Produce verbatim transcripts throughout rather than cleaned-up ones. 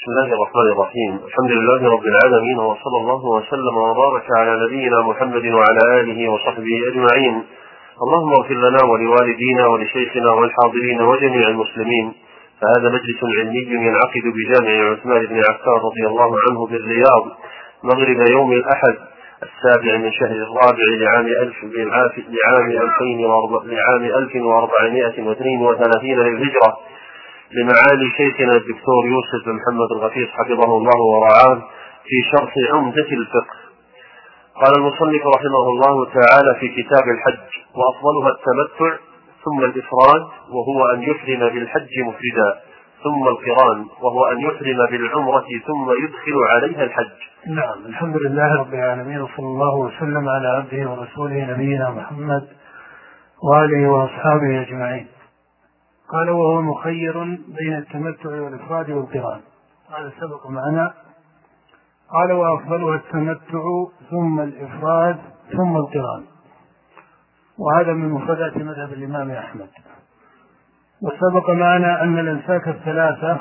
بسم الله الرحمن الرحيم. الحمد لله رب العالمين، وصلى الله وسلم وبارك على نبينا محمد وعلى آله وصحبه أجمعين. اللهم اغفر لنا ولوالدينا ولشيخنا والحاضرين وجميع المسلمين. فهذا مجلس علمي ينعقد بجامع عثمان بن عفان رضي الله عنه بالرياض مغرب يوم الأحد السابع من شهر الرابع لعام ألف لعام ألفين لعام ألف وأربعمائة واثنين وثلاثين للهجرة، لمعالي شيخنا الدكتور يوسف بن محمد الغفيص حفظه الله ورعاه في شرح عمدة الفقه. قال المصنف رحمه الله تعالى في كتاب الحج: وأفضلها التمتع ثم الإفراد، وهو أن يحرم بالحج مفردا، ثم القران وهو أن يحرم بالعمرة ثم يدخل عليها الحج. نعم، الحمد لله رب العالمين، وصلى الله وسلم على عبده ورسوله نبينا محمد وآله وأصحابه أجمعين. قال: وهو مخير بين التمتع والإفراد والقران. هذا سبق معنا. قال: وأفضلها التمتع ثم الإفراد ثم القران، وهذا من مفردات مذهب الإمام أحمد. وسبق معنا أن الأنساك الثلاثة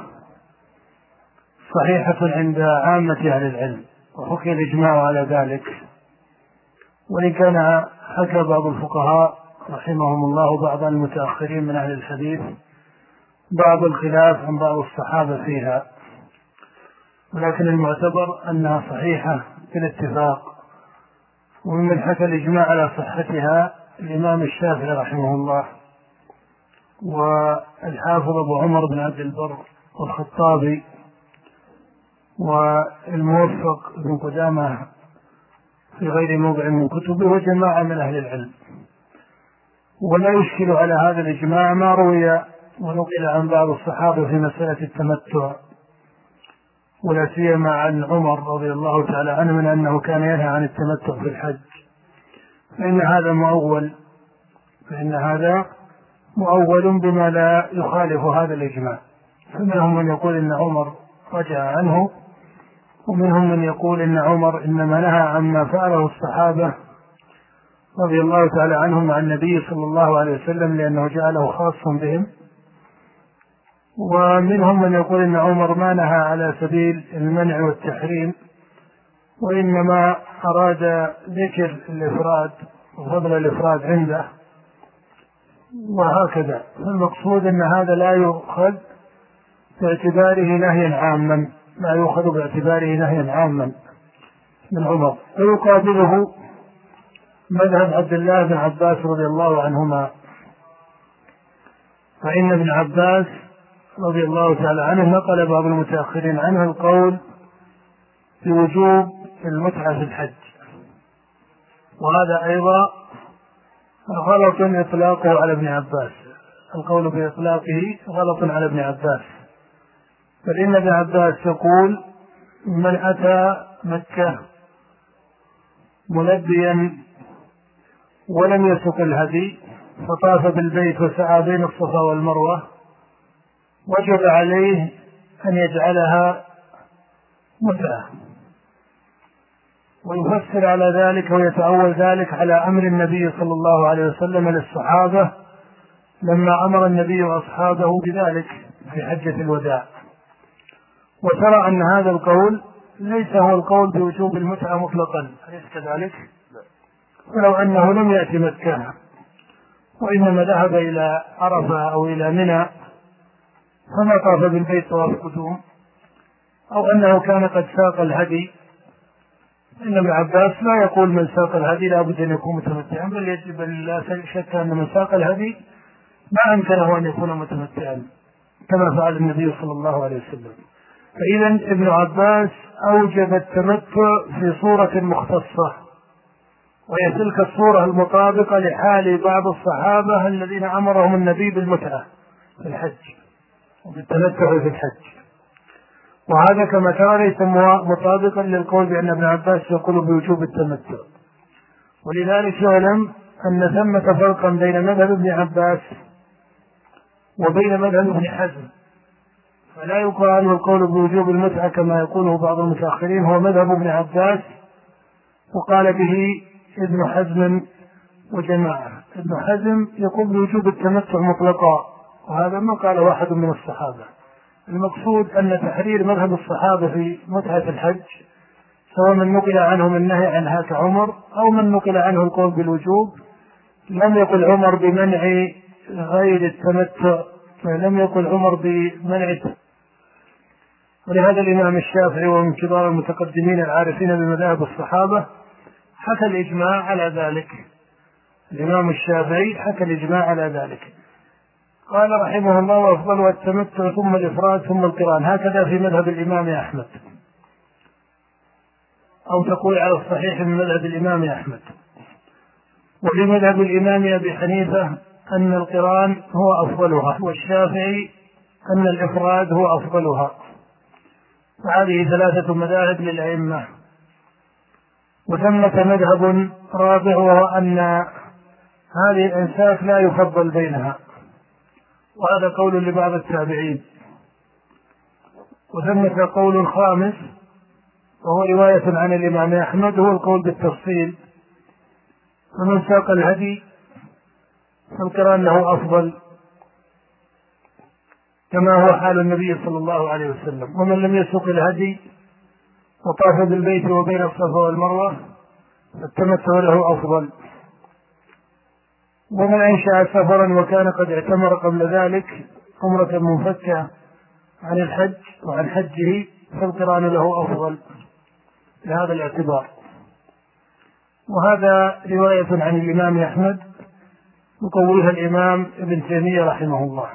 صحيحة عند عامة أهل العلم، وحكي الإجماع على ذلك، وإن كان حكى بعض الفقهاء رحمهم الله بعض المتأخرين من أهل الحديث بعض الخلاف عن بعض الصحابة فيها، ولكن المعتبر أنها صحيحة بالاتفاق. ومن حكى الإجماع على صحتها الإمام الشافعي رحمه الله، والحافظ أبو عمر بن عبد البر، والخطابي، والموفق بن قدامة في غير موضع من كتبه، وجماعة من أهل العلم. ولا يشكل على هذا الإجماع ما روي ونقل عن بعض الصحابة في مسألة التمتع، ولا سيما عن عمر رضي الله تعالى عنه من أنه كان ينهى عن التمتع في الحج، فإن هذا مؤول فإن هذا مؤول بما لا يخالف هذا الإجماع. فمنهم من يقول إن عمر رجع عنه، ومنهم من يقول إن عمر إنما نهى عما فعله الصحابة رضي الله تعالى عنهم عن النبي صلى الله عليه وسلم لأنه جعله خاصا بهم. ومنهم من يقول إن عمر ما نهى على سبيل المنع والتحريم، وإنما أراد ذكر الإفراد وفضل الإفراد عنده، وهكذا. فالمقصود أن هذا لا يؤخذ باعتباره نهيا عاما، لا يؤخذ باعتباره نهيا عاما من عمر. ويقابله مذهب عبد الله بن عباس رضي الله عنهما، فإن ابن عباس رضي الله تعالى عنه نقل بعض المتأخرين عنه القول بوجوب المتعة في الحج، وهذا أيضا غلط إطلاقه على ابن عباس. القول بإطلاقه غلط على ابن عباس، فإن ابن عباس يقول: من أتى مكة ملبيا ولم يسق الهدي فطاف بالبيت وسعى بين الصفا والمروة وجب عليه أن يجعلها متعة. ويفسر على ذلك ويتأول ذلك على أمر النبي صلى الله عليه وسلم للصحابة لما أمر النبي وأصحابه بذلك في حجة الوداع. وترى أن هذا القول ليس هو القول بوجوب المتعة مطلقا، أليس كذلك؟ ولو أنه لم يأتي مكة وإنما ذهب إلى عرفة أو إلى منى فما طاف بالبيت طواف قدوم، أو أنه كان قد ساق الهدي، إن ابن عباس لا يقول من ساق الهدي لا بد أن يكون متمتعا، بل يجب لا شك أن من ساق الهدي ما أمكنه أن يكون متمتعا كما فعل النبي صلى الله عليه وسلم. فإذا ابن عباس أوجب التمتع في صورة مختصة، وهي تلك الصورة المطابقة لحال بعض الصحابة الذين أمرهم النبي بالمتعة في الحج وبالتمتع في الحج. وهذا كما ترى ليس مطابقا للقول بأن ابن عباس يقول بوجوب التمتع. ولذلك يعلم أن ثمة فرقا بين مذهب ابن عباس وبين مذهب ابن حزم، فلا يقال القول بوجوب المتعة كما يقوله بعض المتأخرين هو مذهب ابن عباس، وقال به ابن حزم وجماعة. ابن حزم يقول بوجوب التمتع مطلقا، وهذا ما قال واحد من الصحابة. المقصود أن تحرير مذهب الصحابة في متعة الحج، سواء من نقل عنهم النهي عنها كعمر أو من نقل عنه القول بالوجوب، لم يقل عمر بمنع غير التمتع، لم يقل عمر بمنع التمتع. ولهذا الإمام الشافعي ومن كبار المتقدمين العارفين بمذاهب الصحابة حكى الإجماع على ذلك. الإمام الشافعي حكى الإجماع على ذلك، قال رحمه الله: وأفضل التمتع ثم الإفراد ثم القران. هكذا في مذهب الإمام أحمد، أو تقول على الصحيح من مذهب الإمام أحمد. وفي مذهب الإمام أبي حنيفة أن القران هو أفضلها، والشافعي أن الإفراد هو أفضلها. وهذه ثلاثة مذاهب للأئمة. وثمة مذهب رابع، وهو أن هذه الأنساك لا يفضل بينها، وهذا قول لبعض التابعين. وثمة قول خامس، وهو رواية عن الإمام أحمد، هو القول بالتفصيل. فمن ساق الهدي فالقران له أفضل، كما هو حال النبي صلى الله عليه وسلم. ومن لم يسق الهدي وطاف بالبيت وبين الصفا والمروة فالتمتع له أفضل. ومن أنشأ سفرا وكان قد اعتمر قبل ذلك عمرة منفكة عن الحج وعن حجه فالقران له أفضل لهذا الاعتبار. وهذا رواية عن الإمام أحمد يقويها الإمام ابن تيمية رحمه الله.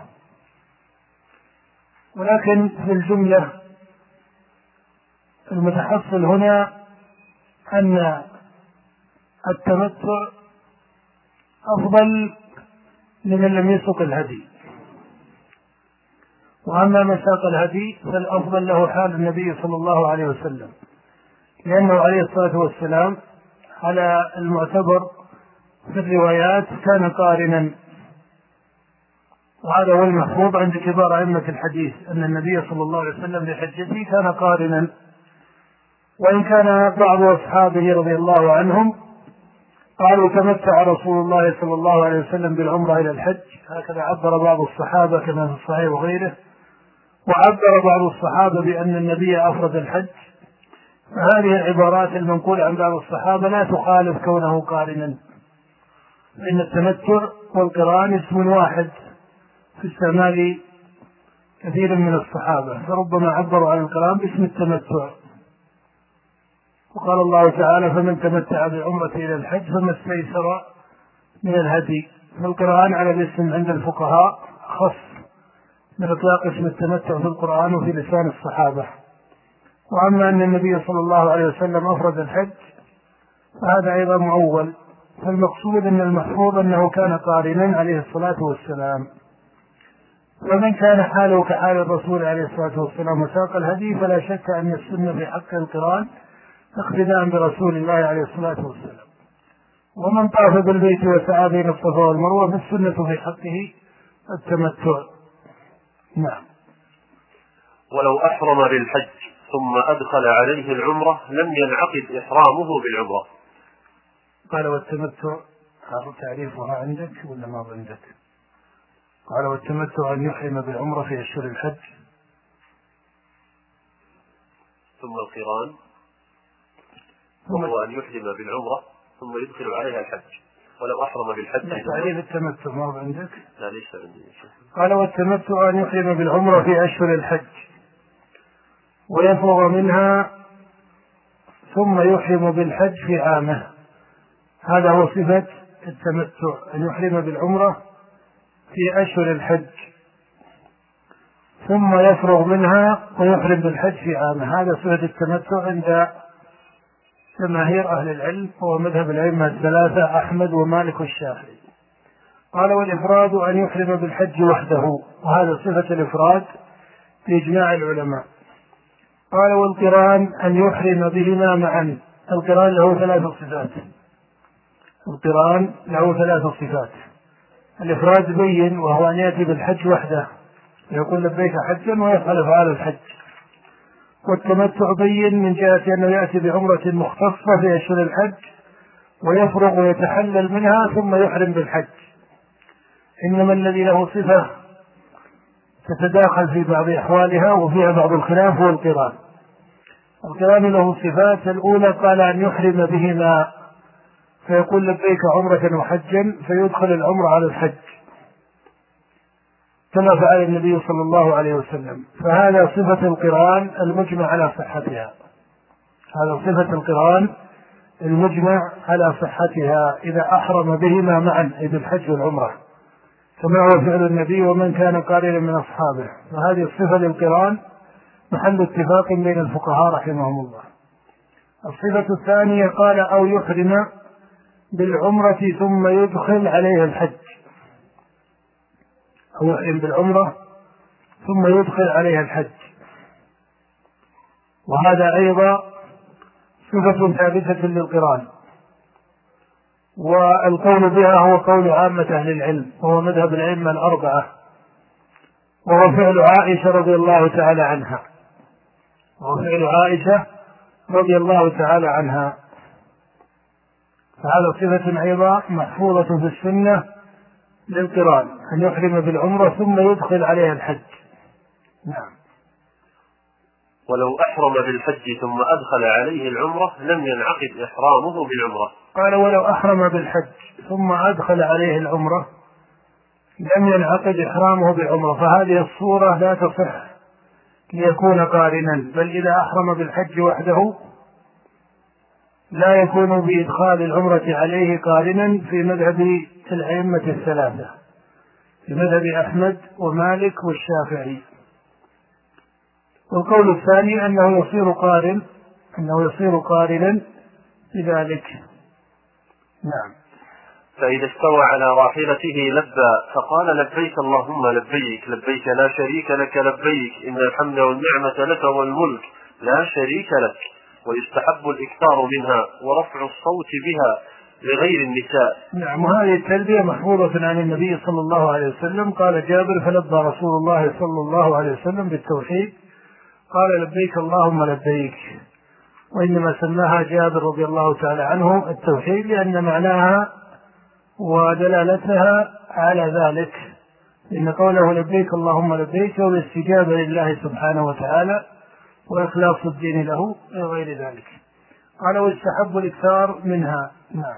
ولكن في الجملة المتحصل هنا أن التمتع أفضل لمن لم يسق الهدي. وأما من ساق الهدي فالأفضل له حال النبي صلى الله عليه وسلم، لأنه عليه الصلاة والسلام على المعتبر في الروايات كان قارنا. وهذا هو المحفوظ عند كبار أئمة الحديث أن النبي صلى الله عليه وسلم لحجته كان قارنا. وإن كان بعض أصحابه رضي الله عنهم قالوا تمتع رسول الله صلى الله عليه وسلم بالعمرة إلى الحج، هكذا عبر بعض الصحابة كما في الصحيح وغيره. وعبر بعض الصحابة بأن النبي أفرد الحج. فهذه العبارات المنقولة عن بعض الصحابة لا تخالف كونه قارنا، لأن التمتع والقران اسم واحد في استعمال كثير من الصحابة، فربما عبروا عن القران باسم التمتع. وقال الله تعالى: فمن تمتع بعمرة إلى الحج فما استيسر من الهدي. فالقران على الاسم عند الفقهاء خص من إطلاق اسم التمتع في القرآن وفي لسان الصحابة. وأما أن النبي صلى الله عليه وسلم أفرد الحج فهذا أيضا مؤول. فالمقصود أن المحفوظ أنه كان قارنا عليه الصلاة والسلام. ومن كان حاله كحال الرسول عليه الصلاة والسلام وساق الهدي فلا شك أن السنة في حق القران اقتداء برسول الله عليه الصلاة والسلام. ومن طاف بالبيت وسعى بين الصفا والمروة فالسنة في حقه التمتع. نعم. ولو أحرم بالحج ثم أدخل عليه العمرة لم ينعقد إحرامه بالعمرة. قال والتمتع، هذا تعريفها عندك ولا ما عندك؟ قال والتمتع أن يحرم بالعمرة في أشهر الحج ثم القران وهو أن يحرم بالعمرة ثم يدخل عليها الحج. ولو أحرم بالحج. تعريف التمتع ما عندك؟ لا ليس عندي. قال والتمتع أن يحرم بالعمرة في أشهر الحج ويفرغ منها ثم يحرم بالحج في عامه. هذا هو صفة التمتع، أن يحرم بالعمرة في أشهر الحج ثم يفرغ منها ويحرم بالحج في عامه. هذا صفة التمتع عند جماهير أهل العلم، وهو مذهب الأئمة الثلاثة أحمد ومالك والشافعي. قال والإفراد أن يحرم بالحج وحده، وهذا صفة الإفراد بإجماع العلماء. قال والقران أن يحرم بهما معا. القران له ثلاث صفات. القران له ثلاث صفات. الإفراد بين، وهو أن يأتي بالحج وحده يقول لبيك حجا ويفعل أفعال الحج. والتمتع بين من جهة أنه يأتي بعمرة مختصة في أشهر الحج ويفرغ ويتحلل منها ثم يحرم بالحج. إنما الذي له صفة تتداخل في بعض أحوالها وفيها بعض الخلاف. هو القران. القران له صفات. الأولى قال أن يحرم بهما فيقول لبيك عمرة وحجا فيدخل العمرة على الحج كما فعل النبي صلى الله عليه وسلم. فهذا صفة القران المجمع على صحتها. هذا صفة القران المجمع على صحتها إذا أحرم بهما معا، أي بالحج والعمرة، كما هو فعل النبي ومن كان قارنا من أصحابه. فهذه الصفة للقران محل اتفاق بين الفقهاء رحمهم الله. الصفة الثانية قال أو يحرم بالعمرة ثم يدخل عليها الحج، أو يحرم بالعمرة ثم يدخل عليها الحج، وهذا أيضا صفة ثابتة للقران. والقول بها هو قول عامة أهل العلم، وهو مذهب الأئمة الأربعة، وهو فعل عائشة رضي الله تعالى عنها وهو فعل عائشة رضي الله تعالى عنها. فهذا صفة أيضا محفوظة في السنة للقران، أن يحرم بالعمرة ثم يدخل عليها الحج. نعم. ولو أحرم بالحج ثم أدخل عليه العمرة لم ينعقد إحرامه بالعمرة. قال ولو أحرم بالحج ثم أدخل عليه العمرة لم ينعقد إحرامه بالعمرة، فهذه الصورة لا تصح ليكون قارنا، بل إذا أحرم بالحج وحده لا يكون بإدخال العمرة عليه قارنا في مذهب الأئمة الثلاثة، في مذهب أحمد ومالك والشافعي. والقول الثاني أنه يصير قارن أنه يصير قارنا بذلك. نعم. فإذا استوى على راحلته لبى فقال لبيك اللهم لبيك لبيك لا شريك لك لبيك إن الحمد والنعمة لك والملك لا شريك لك. ويستحب الإكثار منها ورفع الصوت بها لغير النساء. نعم. وهذه التلبية محفوظة عن النبي صلى الله عليه وسلم. قال جابر فلبى رسول الله صلى الله عليه وسلم بالتوحيد قال لبيك اللهم لبيك، وإنما سماها جابر رضي الله تعالى عنه التوحيد لأن معناها ودلالتها على ذلك، إن قوله لبيك اللهم لبيك هو الاستجابة لله سبحانه وتعالى وإخلاص الدين له وغير ذلك. قال ويستحب الإكثار منها. نعم.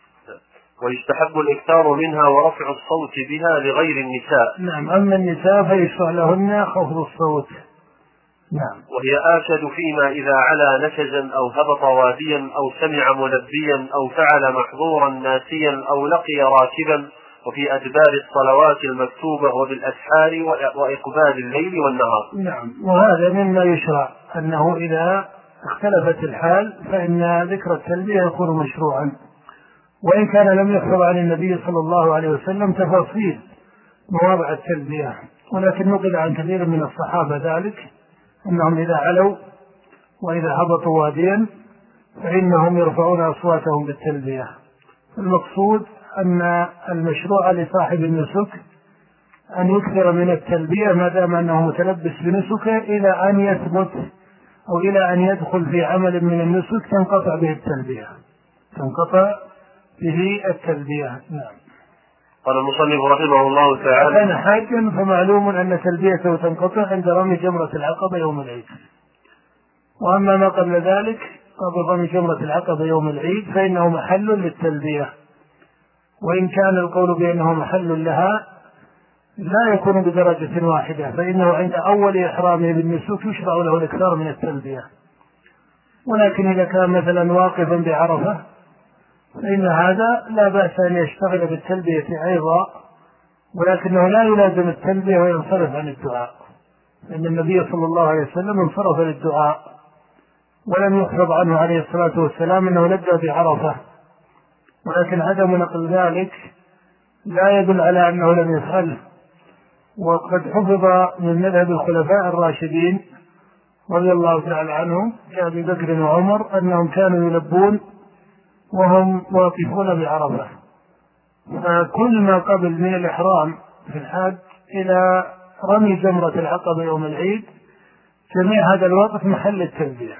ويستحب الإكثار منها ورفع الصوت بها لغير النساء. نعم. أما النساء فيشرع لهن خفض الصوت. نعم. وهي آشد فيما إذا علا نشجا أو هبط واديا أو سمع ملبيا أو فعل محظورا ناسيا أو لقي راكبا، وفي أدبار الصلوات المكتوبة وبالأسحار وإقبال الليل والنهار. نعم. وهذا مما يشرع أنه إذا اختلفت الحال فإن ذكر التلبية يكون مشروعا، وإن كان لم يحفظ عن النبي صلى الله عليه وسلم تفاصيل مواضع التلبية، ولكن نقل عن كثير من الصحابة ذلك أنهم إذا علوا وإذا هبطوا واديا فإنهم يرفعون أصواتهم بالتلبية. المقصود أن المشروع لصاحب النسك أن يكثر من التلبية ما دام أنه متلبس بنسكه إلى أن يثبت أو إلى أن يدخل في عمل من النسك تنقطع به التلبية تنقطع به التلبية. نعم. قال المصنف رحمه الله تعالى كان حاجا فمعلوم أن تلبيته تنقطع عند رمي جمرة العقبة يوم العيد، وأما ما قبل ذلك قبل رمي جمرة العقبة يوم العيد فإنه محل للتلبية، وإن كان القول بأنه محل لها لا يكون بدرجة واحدة، فإنه عند أول إحرامه بالنسك يشرع له الإكثار من التلبية، ولكن إذا كان مثلا واقفا بعرفة فإن هذا لا بأس أن يشتغل بالتلبية أيضا، ولكنه لا يلازم التلبية وينصرف عن الدعاء، لأن النبي صلى الله عليه وسلم انصرف للدعاء ولم يحفظ عنه عليه الصلاة والسلام أنه لبى بعرفة، ولكن عدم نقل ذلك لا يدل على أنه لم يفعله. وقد حفظ من مذهب الخلفاء الراشدين رضي الله تعالى عنهم كأبي بكر وعمر أنهم كانوا يلبون وهم واقفون بعرفة، فكل ما قبل من الإحرام في الحج إلى رمي جمرة العقبة يوم العيد جميع هذا الوقت محل التلبية،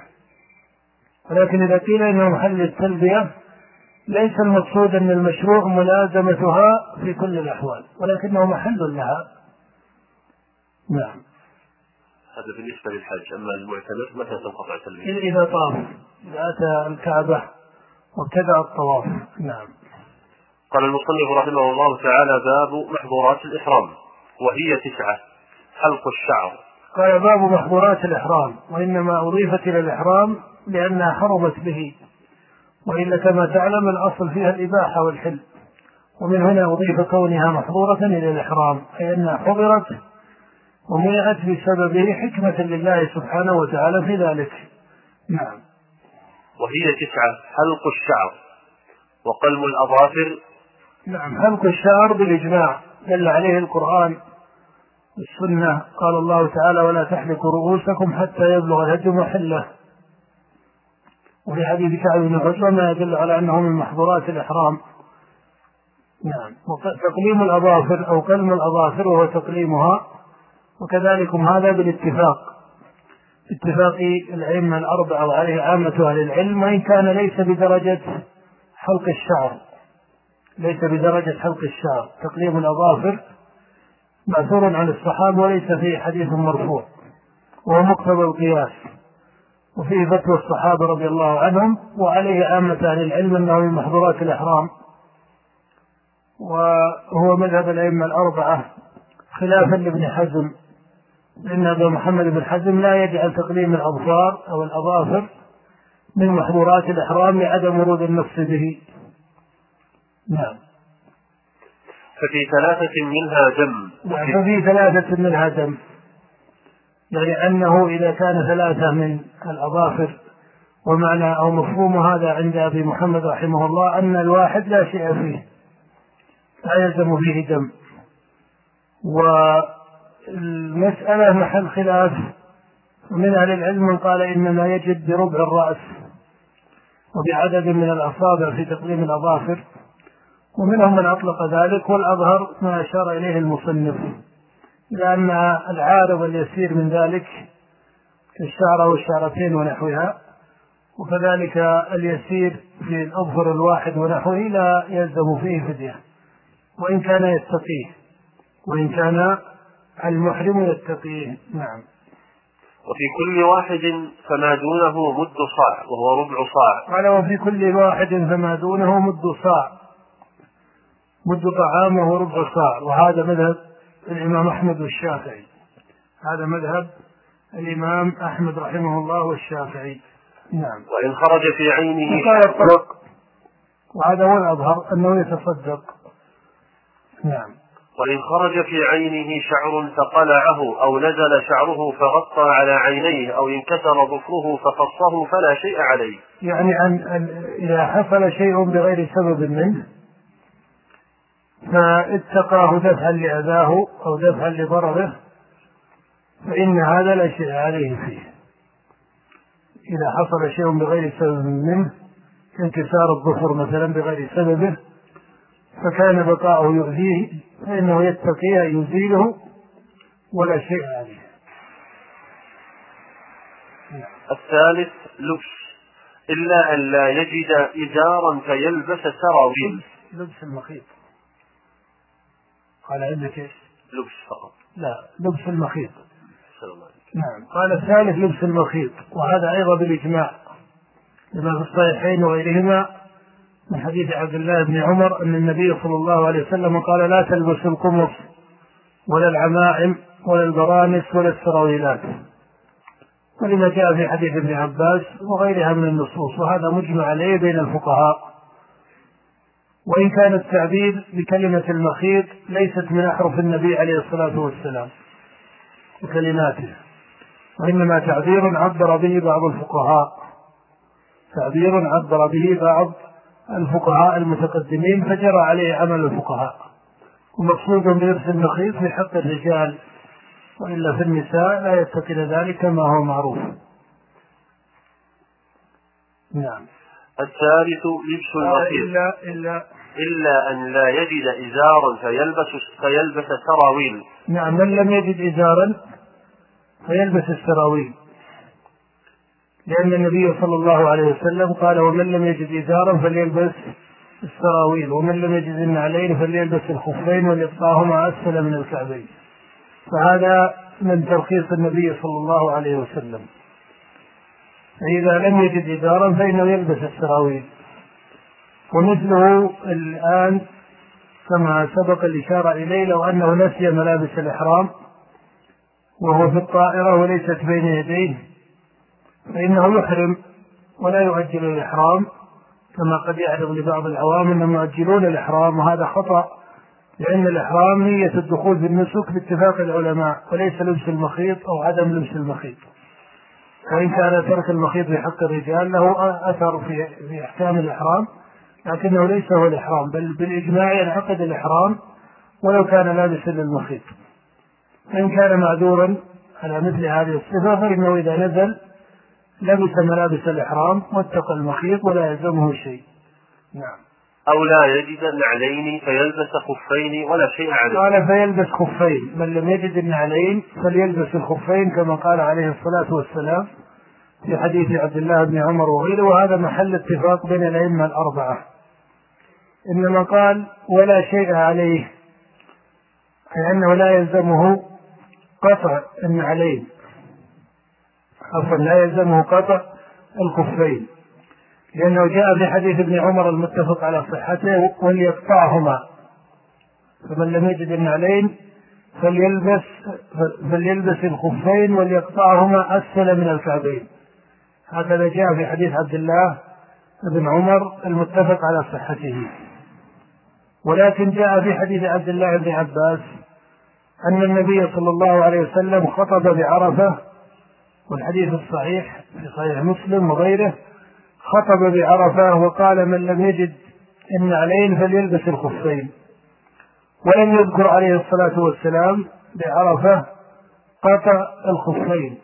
ولكن إذا قيل إنه محل التلبية ليس المقصود أن المشروع ملازمتها في كل الأحوال، ولكنه محل لها. نعم. هذا بالنسبة للحج. أما المعتمر متى تنقطع تلبيته؟ إذا طاف، إذا أتى الكعبة وابتدأ الطواف. نعم. قال المصنف رحمه الله تعالى: باب محظورات الإحرام وهي تسعة. حلق الشعر. قال: باب محظورات الإحرام، وإنما أضيفت إلى الإحرام لأنها حرمت به، وإلا كما تعلم الأصل فيها الإباحة والحل، ومن هنا أضيف كونها محظورة إلى الإحرام، أي أنها حضرت ومنعت بسببه حكمة لله سبحانه وتعالى في ذلك. نعم. وهي تسعة: حلق الشعر وقلم الأظافر. نعم. حلق الشعر بالإجماع دل عليه القرآن والسنة. قال الله تعالى: ولا تحلقوا رؤوسكم حتى يبلغ الهدي محله. وفي حديث كعب بن عجرة ما يدل على أنه من محظورات الإحرام. نعم. تقليم الأظافر أو قلم الأظافر وهو تقليمها، وكذلك هذا بالاتفاق، اتفاق الأئمة الأربعة وعليه عامة أهل العلم، وإن كان ليس بدرجة حلق الشعر، ليس بدرجة حلق الشعر. تقليم الأظافر مأثور عن الصحابة وليس فيه حديث مرفوع، وهو مقتضى القياس، وفيه فتوى الصحابة رضي الله عنهم، وعليه عامة أهل العلم أنه من محظورات الإحرام، وهو مذهب الأئمة الأربعة خلافا لابن حزم، لأن أبا محمد بن حزم لا يجعل تقليم الأظفار أو الأظافر من محظورات الإحرام لعدم ورود النص به. نعم. ففي ثلاثة منها دم. ففي ثلاثة منها دم، يعني أنه إذا كان ثلاثة من الأظافر، ومعنى أو مفهوم هذا عند أبي محمد رحمه الله أن الواحد لا شيء فيه، لا يلزم فيه دم. والمسألة محل خلاف، ومن أهل العلم من قال إنما يجد بربع الرأس وبعدد من الأصابع في تقليم الأظافر، ومنهم من أطلق ذلك، والأظهر ما أشار إليه المصنف، لأن العارض اليسير من ذلك كالشعرة والشعرتين ونحوها، وكذلك اليسير في الأظفر الواحد ونحوه لا يلزم فيه فدية، وإن كان يتقيه، وإن كان المحرم يتقيه. نعم. وفي كل واحد فما دونه مد صاع وهو ربع صاع. قال: وفي كل واحد فما دونه مد صاع، مد طعام وهو ربع صاع، وهذا مذهب الإمام أحمد والشافعي، هذا مذهب الإمام أحمد رحمه الله والشافعي. نعم. وإن خرج في عينه يتصدق، وهذا هو الأظهر أنه يتصدق. نعم. وإن خرج في عينه شعر فقلعه أو نزل شعره فغطى على عينيه أو انكسر ظفره فخصه فلا شيء عليه. يعني أن إذا حصل شيء بغير سبب منه فاتقاه دفعا لأذاه أو دفعا لضرره، فإن هذا لا شيء عليه فيه. إذا حصل شيء بغير سبب منه كانكسار الظفر مثلا بغير سببه، فكان بقاؤه يؤذيه، فإنه يتقيه يزيله ولا شيء عليه. الثالث لبس، إلا أن لا يجد إزارا فيلبس سراويل. لبس المخيط. قال عندك ايش؟ لبس فقط. لا، لبس المخيط. نعم. قال الثالث لبس المخيط، وهذا أيضا بالإجماع لما في الصحيحين وغيرهما من حديث عبد الله بن عمر أن النبي صلى الله عليه وسلم قال: لا تلبسوا القمص ولا العمائم ولا البرانس ولا السراويلات، ولما جاء في حديث ابن عباس وغيرها من النصوص، وهذا مجمع عليه بين الفقهاء. وإن كان التعبير بكلمة المخيط ليست من أحرف النبي عليه الصلاة والسلام وكلماته، وإنما تعبير عبر به بعض الفقهاء، تعبير عبر به بعض الفقهاء المتقدمين فجرى عليه عمل الفقهاء، ومقصود بلبس المخيط في حق الرجال، وإلا في النساء لا يتقن ذلك كما هو معروف. نعم. الثالث لبس المخيط، إلا, إلا, إلا أن لا يجد إزارا فيلبس, فيلبس سراويل. نعم. من لم يجد إزارا فيلبس السراويل، لأن النبي صلى الله عليه وسلم قال: ومن لم يجد إزارا فليلبس السراويل، ومن لم يجد النعلين فليلبس الخفين وليقطعهما أسفل من الكعبين. فهذا من ترخيص النبي صلى الله عليه وسلم. فإذا لم يجد إزارا فإنه يلبس السراويل. ومثله الآن كما سبق الإشارة إليه، لو أنه نسي ملابس الإحرام وهو في الطائرة وليست بين يديه فإنه يحرم ولا يؤجل الإحرام، كما قد يعرض لبعض العوام أنهم يؤجلون الإحرام، وهذا خطأ، لأن الإحرام نية الدخول في النسك باتفاق العلماء، وليس لبس المخيط أو عدم لبس المخيط. وإن كان ترك المخيط في حق الرجال له أثر في في أحكام الإحرام، لكنه ليس هو الإحرام، بل بالإجماع ينعقد الإحرام ولو كان لابسا للمخيط. فإن كان معذورا على مثل هذه الصفة فإنه إذا نزل لبس ملابس الإحرام واتقى المخيط ولا يلزمه شيء. نعم. أو لا يجد النعلين فيلبس خفين ولا شيء عليه. قال فيلبس خفين، من لم يجد النعلين فليلبس الخفين، كما قال عليه الصلاة والسلام في حديث عبد الله بن عمر وغيره، وهذا محل اتفاق بين الأئمة الأربعة. إنما قال ولا شيء عليه، لأنه لا يلزمه قطع النعلين، عفوا لا يلزمه قطع الخفين، لأنه جاء في حديث ابن عمر المتفق على صحته وليقطعهما، فمن لم يجد النعلين فليلبس فليلبس الخفين وليقطعهما أسفل من الكعبين، هكذا جاء في حديث عبد الله بن عمر المتفق على صحته. ولكن جاء في حديث عبد الله بن عباس أن النبي صلى الله عليه وسلم خطب بعرفة، والحديث الصحيح في صحيح مسلم وغيره، خطب بعرفة وقال من لم يجد النعلين فليلبس الخفين، ولم يذكر عليه الصلاة والسلام بعرفة قطع الخفين.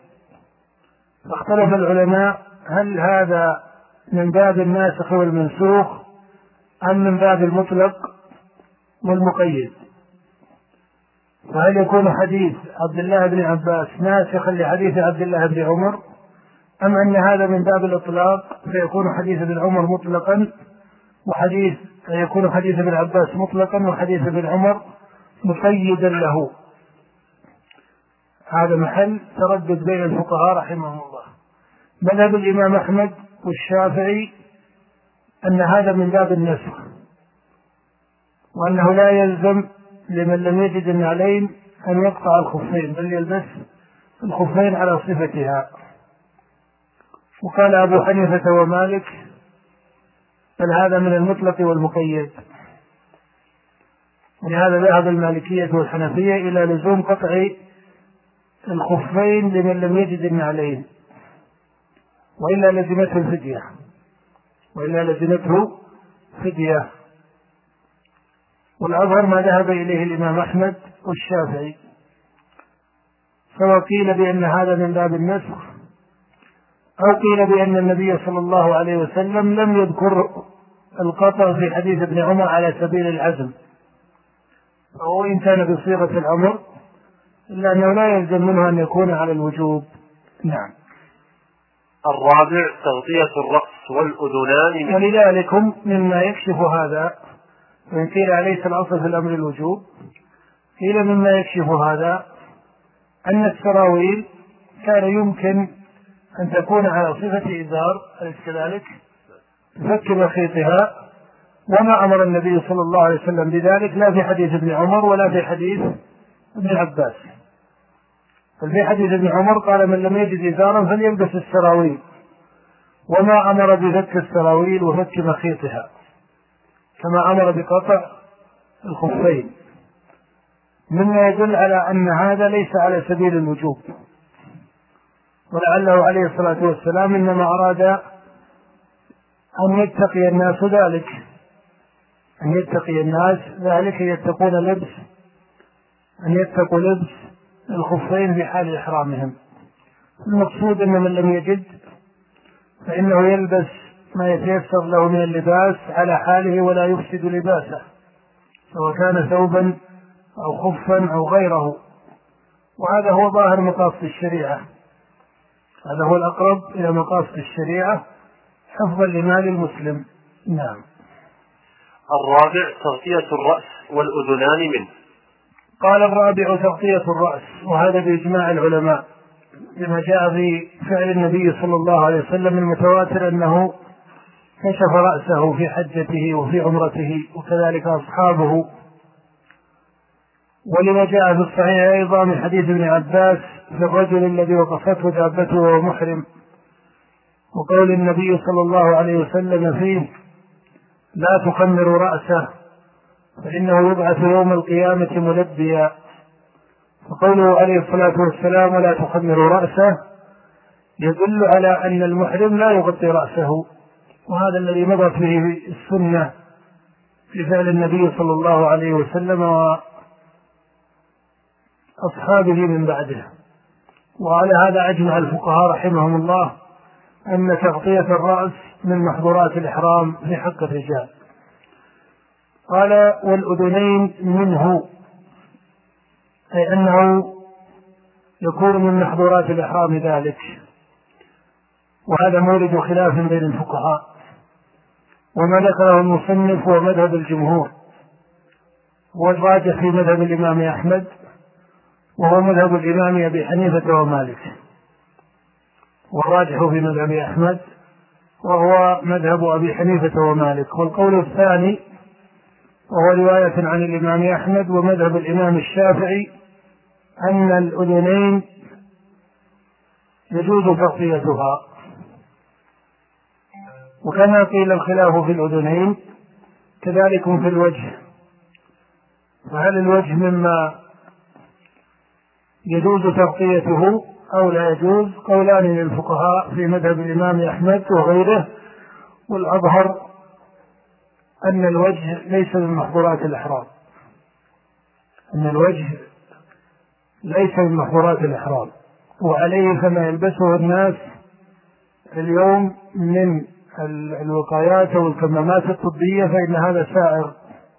فاختلف العلماء هل هذا من باب الناسخ والمنسوخ أم من باب المطلق والمقيد، فهل يكون حديث عبد الله بن عباس ناسخا لحديث عبد الله بن عمر، أم أن هذا من باب الإطلاق فيكون حديث ابن عمر مطلقا وحديث يكون حديث ابن عباس مطلقا وحديث ابن عمر مقيدا له؟ هذا محل تردد بين الفقهاء رحمهم الله. مذهب الإمام أحمد والشافعي أن هذا من باب النسخ، وأنه لا يلزم لمن لم يجد النعلين أن يقطع الخفين، بل يلبس الخفين على صفتها. وقال أبو حنيفة ومالك بل هذا من المطلق والمقيد، ولهذا ذهب المالكية والحنفية إلى لزوم قطع الخفين لمن لم يجد النعلين، وإلا لزمته الفدية وإلا لزمته فدية. والأظهر ما ذهب إليه الإمام أحمد والشافعي، سواء قيل بأن هذا من باب النسخ أو قيل بأن النبي صلى الله عليه وسلم لم يذكر القطع في حديث ابن عمر على سبيل العزم، أو إن كان بصيغة الأمر إلا أنه لا يلزم منه أن يكون على الوجوب. نعم. الرابع تغطية الرأس والأذنان. ولذلك مما يكشف هذا، وإن قيل ليس الأصل في الأمر الوجوب، قيل مما يكشف هذا أن السراويل كان يمكن أن تكون على صفة إزار، أليس كذلك؟ تفك مخيطها، وما أمر النبي صلى الله عليه وسلم بذلك لا في حديث ابن عمر ولا في حديث ابن عباس. ففي حديث ابن عمر قال من لم يجد إزارا فليلبس السراويل، وما أمر بفك السراويل وفك مخيطها، كما أمر بقطع الخفين، مما يدل على أن هذا ليس على سبيل الوجوب، ولعله عليه الصلاة والسلام إنما أراد أن يتقي الناس ذلك، أن يتقي الناس ذلك يتقون لبس أن يتقوا لبس الخفين في حال إحرامهم. المقصود أن من لم يجد فإنه يلبس ما يتيسر له من اللباس على حاله ولا يفسد لباسه، سواء كان ثوبا أو خفا أو غيره، وهذا هو ظاهر مقاصد الشريعة، هذا هو الأقرب إلى مقاصد الشريعة حفظا لمال المسلم. نعم. الرابع تغطية الرأس والأذنان منه. قال الرابع تغطية الرأس، وهذا بإجماع العلماء لما جاء في فعل النبي صلى الله عليه وسلم المتواتر أنه كشف رأسه في حجته وفي عمرته وكذلك أصحابه، ولما جاء في الصحيح أيضا من حديث ابن عباس في الرجل الذي وقفته دابته وهو محرم، وقول النبي صلى الله عليه وسلم فيه لا تخمر رأسه فإنه يبعث يوم القيامة ملبيا، فقوله عليه الصلاة والسلام لا تخمر رأسه يدل على أن المحرم لا يغطي رأسه، وهذا الذي مضت به السنة في فعل النبي صلى الله عليه وسلم وأصحابه من بعده. وعلى هذا أجمع الفقهاء رحمهم الله أن تغطية الرأس من محظورات الإحرام في حق الرجال. قال والأذنين منه، أي أنه يكون من محظورات الإحرام ذلك، وهذا مورد خلاف بين الفقهاء، وما ذكره المصنف هو مذهب الجمهور، والراجح في مذهب الإمام أحمد، وهو مذهب الإمام أبي حنيفة ومالك، والراجح في مذهب أحمد وهو مذهب أبي حنيفة ومالك. والقول الثاني وهو رواية عن الإمام أحمد ومذهب الإمام الشافعي أن الأذنين يجوز تغطيتها، وكما قيل الخلاف في الأذنين كذلك في الوجه، فهل الوجه مما يجوز تغطيته أو لا يجوز؟ قولان للفقهاء في مذهب الإمام أحمد وغيره، والأظهر أن الوجه ليس من محظورات الإحرام، أن الوجه ليس من محظورات الإحرام، وعليه كما يلبسه الناس اليوم من الوقايات والكمامات الطبية فإن هذا سائر،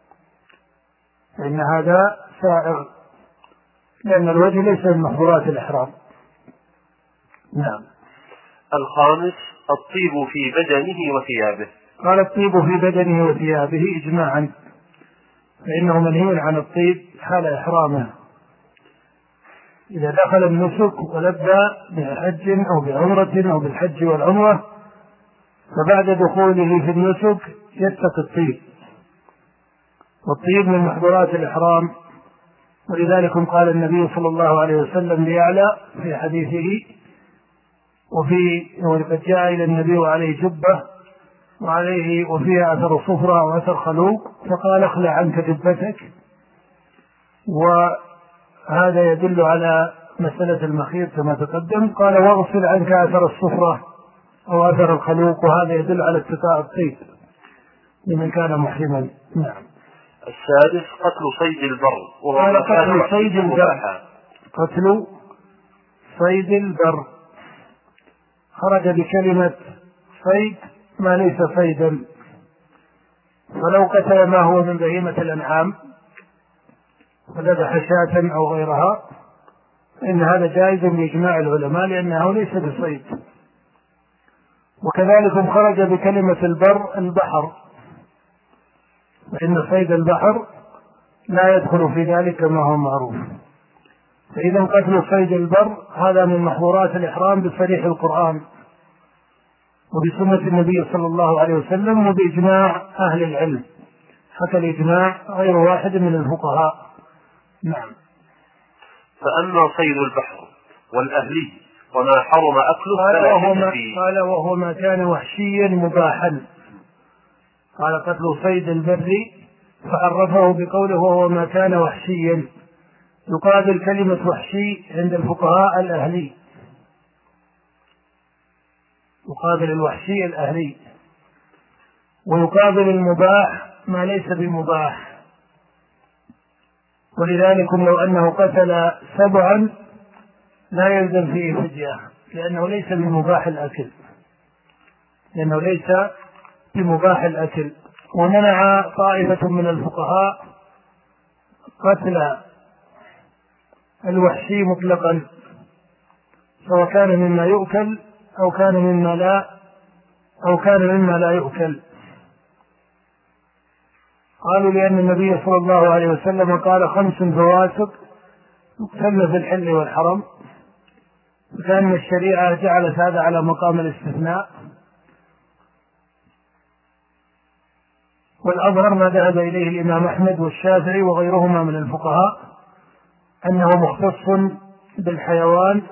فإن هذا سائر لأن الوجه ليس من محظورات الإحرام. نعم. الخامس الطيب في بدنه وثيابه. قال الطيب في بدنه وثيابه إجماعا، فإنه منهي عن الطيب حال إحرامه، إذا دخل النسك ولبى بحج أو بعمرة أو بالحج والعمرة فبعد دخوله في النسك يتقي الطيب، والطيب من محظورات الإحرام، ولذلك قال النبي صلى الله عليه وسلم ليعلى في حديثه وفي وقد جاء إلى النبي وعليه جبة وعليه وفيها أثر صفرة وأثر خلوق، فقال اخلع عنك جبتك، وهذا يدل على مسألة المخيط كما تقدم. قال واغسل عنك أثر الصفرة أو أثر الخلوق، وهذا يدل على اتقاء الطيب لمن كان محرما. نعم. السادس قتل صيد البر. قال قتل صيد البر، قتل صيد البر خرج بكلمة صيد ما ليس صيدا، فلو قتل ما هو من بهيمة الأنعام وذبح شاة أو غيرها فإن هذا جائز بإجماع العلماء لأنه ليس بصيد. وكذلك خرج بكلمة البر البحر، فإن صيد البحر لا يدخل في ذلك كما هو معروف. فإذا قتل صيد البر هذا من محظورات الإحرام بصريح القرآن وبسنة النبي صلى الله عليه وسلم وبإجماع أهل العلم، حتى الإجماع غير واحد من الفقهاء. نعم. فأما صيد البحر والأهلي وما حرم أكله فلا وهو قال وهو ما كان وحشيا مباحا. قال قتل صيد البر فعرفه بقوله وهو ما كان وحشيا، يقابل كلمة وحشي عند الفقهاء الأهلي، يقابل الوحشي الأهلي، ويقابل المباح ما ليس بمباح. ولذلك لو أنه قتل سبعا لا يلزم فيه فدية لأنه ليس بمباح الأكل، لأنه ليس بمباح الأكل. ومنع طائفة من الفقهاء قتل الوحشي مطلقا سواء كان مما يؤكل أو كان مما لا أو كان مما لا يؤكل. قالوا لأن النبي صلى الله عليه وسلم قال خمس فواسق يقتلن في الحل والحرم، وكأن الشريعة جعلت هذا على مقام الاستثناء. والأظهر ما ذهب إليه الإمام أحمد والشافعي وغيرهما من الفقهاء أنه مختص بالحيوان،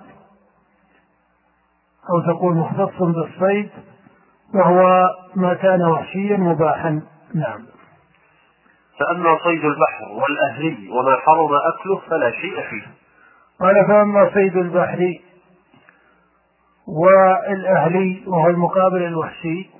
أو تقول مختص بالصيد، وهو ما كان وحشيا مباحا. نعم. فأما صيد البحر والأهلي وما حرم أكله فلا شيء فيه. قال فأما صيد البحر والأهلي وهو المقابل الوحشي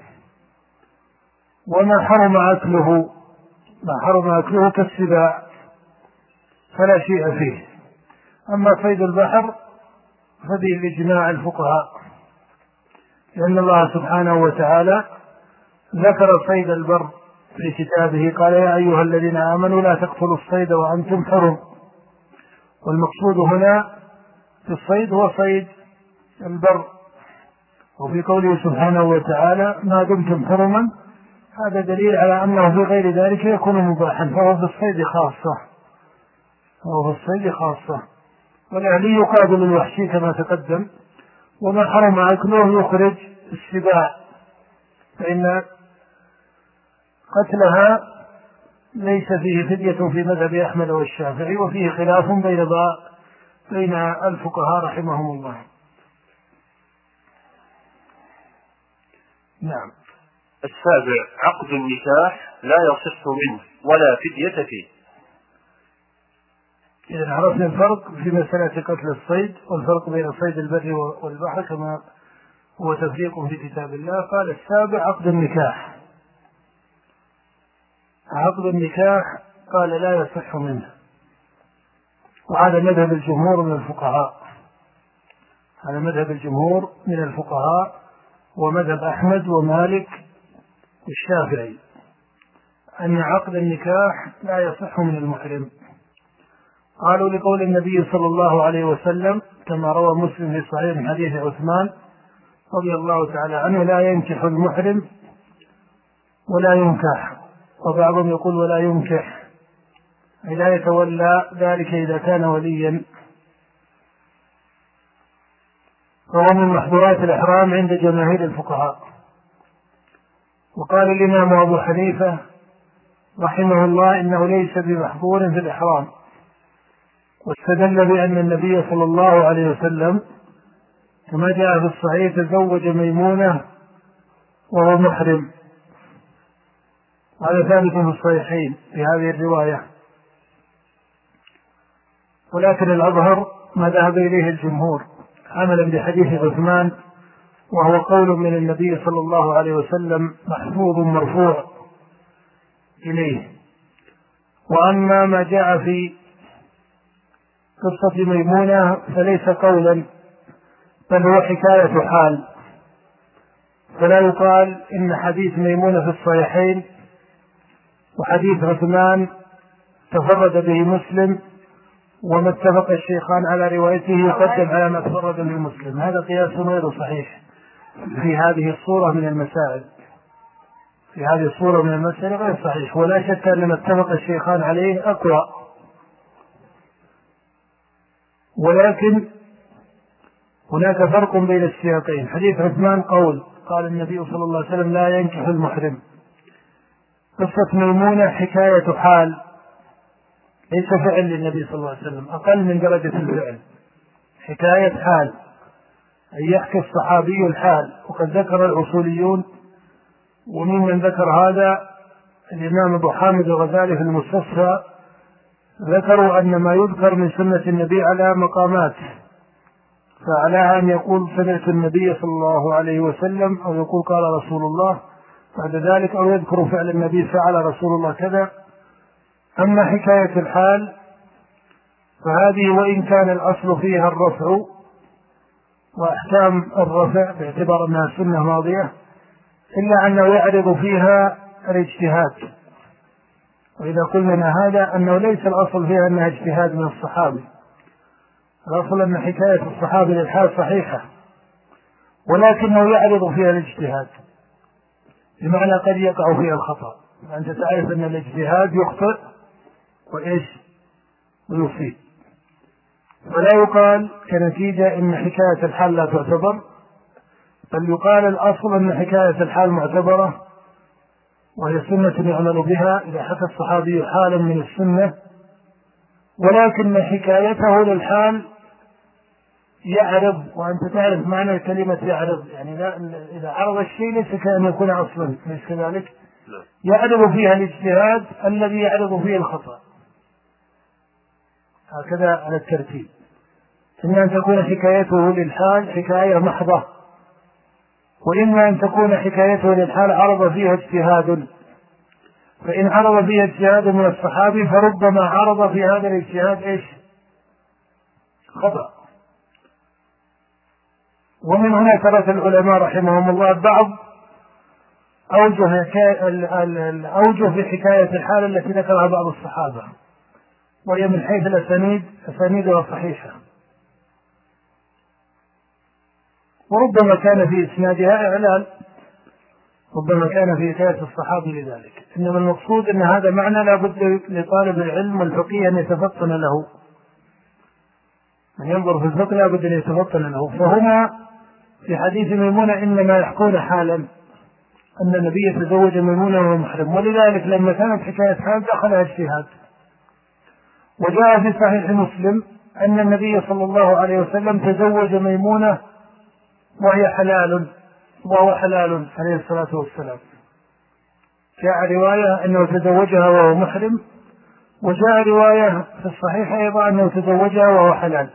وما حرم أكله ما حرم أكله كالسباع فلا شيء فيه. أما صيد البحر فبه الإجماع الفقهاء، لأن الله سبحانه وتعالى ذكر صيد البر في كتابه، قال يا أيها الذين آمنوا لا تقتلوا الصيد وأنتم حرم. والمقصود هنا في الصيد هو صيد البر. وفي قوله سبحانه وتعالى ما دمتم حرما، هذا دليل على أنه في غير ذلك يكون مباحا، فهو في الصيد خاصة فهو في الصيد خاصة. والأهلي يقابل الوحشي كما تقدم. وما حرم أكله يخرج السباع، فإن قتلها ليس فيه فدية في مذهب أحمد والشافعي، وفيه خلاف بين بين الفقهاء رحمهم الله. نعم. السابع عقد النكاح لا يصح منه ولا فدية فيه. إذا عرفنا الفرق في مسألة قتل الصيد والفرق بين صيد البر والبحر كما هو تفريق في كتاب الله. قال السابع عقد النكاح. عقد النكاح قال لا يصح منه، وهذا مذهب الجمهور من الفقهاء هذا مذهب الجمهور من الفقهاء ومذهب أحمد ومالك والشافعي، أن عقد النكاح لا يصح من المحرم. قالوا لقول النبي صلى الله عليه وسلم كما روى مسلم في صحيح حديث عثمان رضي الله تعالى عنه لا ينكح المحرم ولا ينكح، وبعضهم يقول ولا ينكح، أي لا يتولى ذلك إذا كان وليا. فهو من محظورات الإحرام عند جماهير الفقهاء. وقال الإمام أبو حنيفة رحمه الله إنه ليس بمحظور في الإحرام، واستدل بأن النبي صلى الله عليه وسلم كما جاء في الصحيح تزوج ميمونة وهو محرم، هذا ثابت في الصحيحين في هذه الرواية. ولكن الأظهر ما ذهب إليه الجمهور عملا بحديث عثمان، وهو قول من النبي صلى الله عليه وسلم محفوظ مرفوع إليه. وأما ما جاء في قصة ميمونة فليس قولا، بل هو حكاية حال، فلا يقال إن حديث ميمونة في الصحيحين وحديث عثمان تفرد به مسلم، وما اتفق الشيخان على روايته يقدم على ما تفرد به مسلم. هذا قياس غير صحيح في هذه الصورة من المسائل في هذه الصورة من المسائل غير صحيح، ولا شك أن ما اتفق الشيخان عليه أقوى. ولكن هناك فرق بين السياقين. حديث عثمان قول قال النبي صلى الله عليه وسلم لا ينكح المحرم. قصة ميمونة حكاية حال، ليس فعل للنبي صلى الله عليه وسلم، أقل من درجة الفعل، حكاية حال، أن يحكي الصحابي الحال. وقد ذكر الأصوليون وممن ذكر هذا الإمام أبو حامد الغزالي في المستصفى، ذكروا أن ما يذكر من سنة النبي على مقامات، فعلى أن يقول سمعت النبي صلى الله عليه وسلم، أو يقول قال رسول الله بعد ذلك، أو يذكر فعل النبي فعل رسول الله كذا. أما حكاية الحال فهذه وإن كان الأصل فيها الرفع وأحكام الرفع باعتبار أنها سنة ماضية، إلا أنه يعرض فيها الاجتهاد. وإذا قلنا هذا أنه ليس الأصل فيها أنها اجتهاد من الصحابي، الأصل أن حكاية الصحابي للحال صحيحة، ولكنه يعرض فيها الاجتهاد، بمعنى قد يقع فيها الخطأ. وأنت تعرف أن الاجتهاد يخطئ وإيش ويصيب، فلا يقال كنتيجة إن حكاية الحال لا تعتبر، بل يقال الأصل أن حكاية الحال معتبرة وهي سنة يعمل بها إذا حكى الصحابي حالا من السنة، ولكن حكايته للحال يعرض، وأنت تعرف معنى كلمة يعرض، يعني لا إذا عرض الشيء ليس كأن يكون أصلا، ليس كذلك؟ يعرض فيها الاجتهاد الذي يعرض فيه الخطأ، هكذا على الترتيب. إما أن تكون حكايته للحال حكاية محضة، وإما أن تكون حكايته للحال عرض فيها اجتهاد، فإن عرض فيها اجتهاد من الصحابي فربما عرض في هذا الاجتهاد إيش خطأ. ومن هنا ترك العلماء رحمهم الله بعض أوجه الأوجه في حكاية الحال التي ذكرها بعض الصحابة، وهي من حيث الأسانيد أسانيدها صحيحة، وربما كان في إسنادها إعلان، ربما كان في حكاية الصحابي لذلك. إنما المقصود أن هذا معنى لا بد لطالب العلم والفقيه أن يتفطن له، من ينظر في الفقه لا بد أن يتفطن له. فهنا في حديث ميمونة إنما يحكون حالا أن النبي تزوج ميمونة وهو محرم، ولذلك لما كانت حكاية حال دخلها اجتهاد. وجاء في صحيح مسلم أن النبي صلى الله عليه وسلم تزوج ميمونة وهي حلال وهو حلال عليه الصلاة والسلام. جاء رواية أنه تزوجها وهو محرم، وجاء رواية في الصحيح أيضا أنه تزوجها وهو حلال.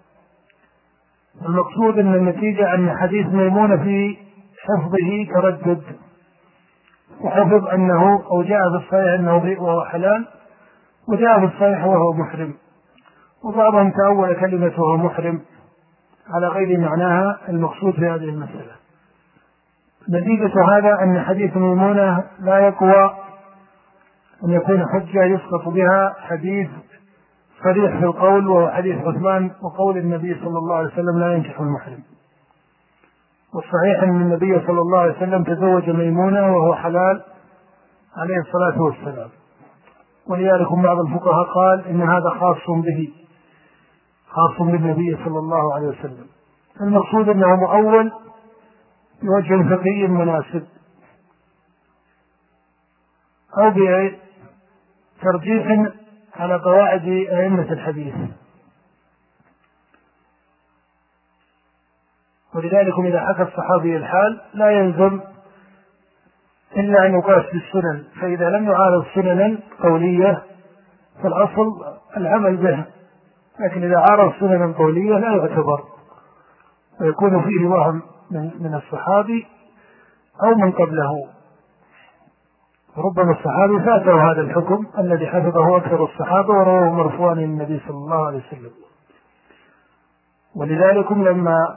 المقصود أن النتيجة أن حديث ميمونة في حفظه تردد، وحفظ أنه أو جاء في الصحيح أنه وهو حلال، وجاء في الصحيح وهو محرم، وبعضهم تأول كلمة وهو محرم على غير معناها المقصود في هذه المسألة. نتيجة هذا أن حديث ميمونة لا يقوى أن يكون حجة يسقط بها حديث صريح في القول وهو حديث عثمان وقول النبي صلى الله عليه وسلم لا ينكح المحرم. والصحيح أن النبي صلى الله عليه وسلم تزوج ميمونة وهو حلال عليه الصلاة والسلام، ولذلك بعض الفقهاء قال إن هذا خاص به، خاص بالنبي صلى الله عليه وسلم. المقصود أنه مؤول بوجه فقهي مناسب أو بترجيح على قواعد أئمة الحديث. ولذلك إذا حكى الصحابي الحال لا يلزم إلا أن يقاس بالسنن، فإذا لم يعارض سننا قولية فالأصل العمل به، لكن إذا عارض سننا قولية لا يعتبر، ويكون فيه وهم من الصحابي أو من قبله. ربما الصحابي فاته هذا الحكم الذي حفظه أكثر الصحابة ورواه مرفوعا للنبي صلى الله عليه وسلم. ولذلك لما